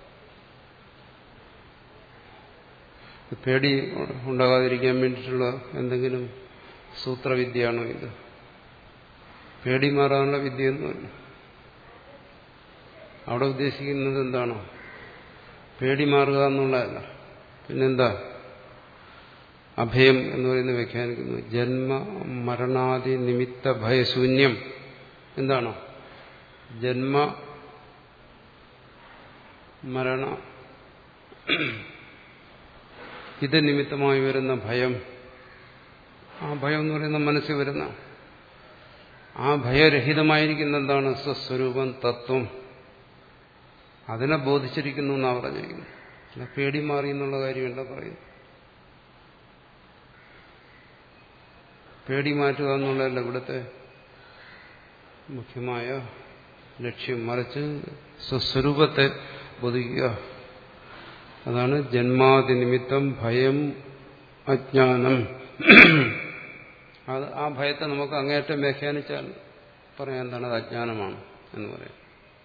പേടി ഉണ്ടാകാതിരിക്കാൻ വേണ്ടിയിട്ടുള്ള എന്തെങ്കിലും സൂത്രവിദ്യയാണോ ഇത്? പേടി മാറാനുള്ള വിദ്യയൊന്നുമല്ല. അവിടെ ഉദ്ദേശിക്കുന്നത് എന്താണോ? പേടി മാറുക എന്നുള്ളതല്ല. പിന്നെന്താ? അഭയം എന്ന് പറയുന്നത് വ്യാഖ്യാനിക്കുന്നു ജന്മ മരണാദി നിമിത്ത ഭയശൂന്യം. എന്താണോ? ജന്മ മരണ ഇത് നിമിത്തമായി വരുന്ന ഭയം, ആ ഭയം എന്ന് പറയുന്ന മനസ്സിൽ വരുന്ന ആ ഭയരഹിതമായിരിക്കുന്ന എന്താണ്? സ്വസ്വരൂപം, തത്വം. അതിനെ ബോധിച്ചിരിക്കുന്നു എന്നാണ് പറഞ്ഞിരിക്കുന്നത്. അല്ല പേടി മാറി എന്നുള്ള കാര്യമല്ല പറയുന്നു. പേടി മാറ്റുക എന്നുള്ളതല്ല ഇവിടുത്തെ മുഖ്യമായ ലക്ഷ്യം. മറിച്ച് സ്വസ്വരൂപത്തെ ബോധിക്കുക. അതാണ് ജന്മാദി നിമിത്തം ഭയം, അജ്ഞാനം. അത് ആ ഭയത്തെ നമുക്ക് അങ്ങേയറ്റം വ്യാഖ്യാനിച്ചാൽ പറയാൻ എന്താണ് അത് അജ്ഞാനമാണ് എന്ന് പറയാം.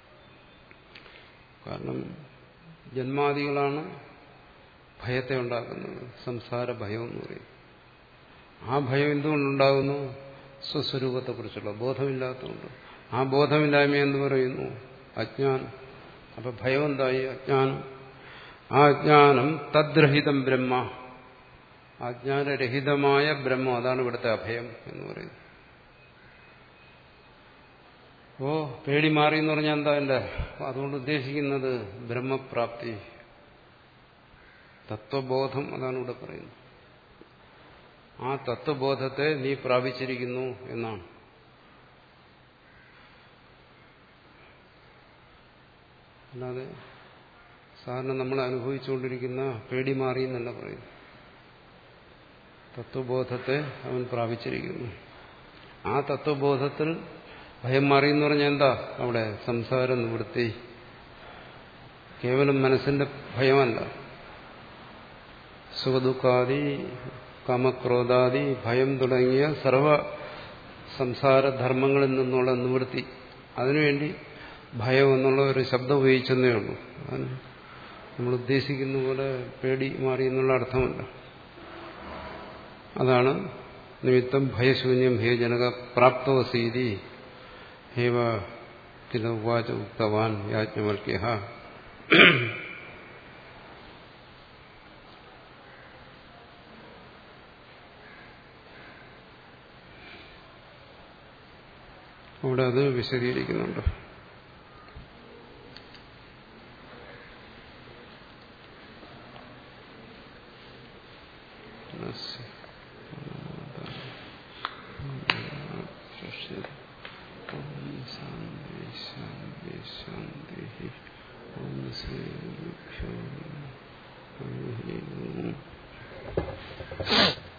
കാരണം ജന്മാദികളാണ് ഭയത്തെ ഉണ്ടാക്കുന്നത്, സംസാര ഭയം എന്ന് പറയും. ആ ഭയം എന്തുകൊണ്ടുണ്ടാകുന്നു? സ്വസ്വരൂപത്തെക്കുറിച്ചുള്ള ബോധമില്ലാത്തതുകൊണ്ട്. ആ ബോധമില്ലായ്മ എന്ന് പറയുന്നു അജ്ഞാനം. അപ്പൊ ഭയം എന്തായി? അജ്ഞാനം. ആ അജ്ഞാനം തദ്രഹിതം ബ്രഹ്മ, അജ്ഞാനരഹിതമായ ബ്രഹ്മം, അതാണ് ഇവിടുത്തെ അഭയം എന്ന് പറയുന്നത്. അപ്പോ പേടി മാറി എന്ന് പറഞ്ഞാൽ എന്താ? എന്റെ അതുകൊണ്ട് ഉദ്ദേശിക്കുന്നത് ബ്രഹ്മപ്രാപ്തി, തത്വബോധം. അതാണ് ഇവിടെ പറയുന്നത്. ആ തത്വബോധത്തെ നീ പ്രാപിച്ചിരിക്കുന്നു എന്നാണ്. അല്ലാതെ സാധാരണ നമ്മൾ അനുഭവിച്ചുകൊണ്ടിരിക്കുന്ന പേടി മാറി എന്നല്ല പറയുന്നു. തത്വബോധത്തെ അവൻ പ്രാപിച്ചിരിക്കുന്നു. ആ തത്വബോധത്തിൽ ഭയം മാറി എന്ന് പറഞ്ഞാൽ എന്താ? അവിടെ സംസാര നിവൃത്തി. കേവലം മനസ്സിന്റെ ഭയമല്ല, സുഖദുഃഖാദി കാമക്രോധാദി ഭയം തുടങ്ങിയ സർവ സംസാരധർമ്മങ്ങളിൽ നിന്നുള്ള നിവൃത്തി. അതിനുവേണ്ടി ഭയം എന്നുള്ള ഒരു ശബ്ദം ഉപയോഗിച്ചെന്നേ ഉള്ളൂ. അതിന് നമ്മൾ ഉദ്ദേശിക്കുന്ന പോലെ പേടി മാറി എന്നുള്ള അർത്ഥമല്ല. അതാണ് നിമിത്തം ഭയശൂന്യം ഹേ ജനക പ്രാപ്തവസീതി ഹേവ കില ഉവാച ഉക്തവാൻ യാജ്ഞവൽക്യഃ. അവിടെ അത് വിശദീകരിക്കുന്നുണ്ട്. ശാന്തി ശാന്തി ശാന്തി. ഓം ശ്രീ ഗുരുഭ്യോ നമഃ.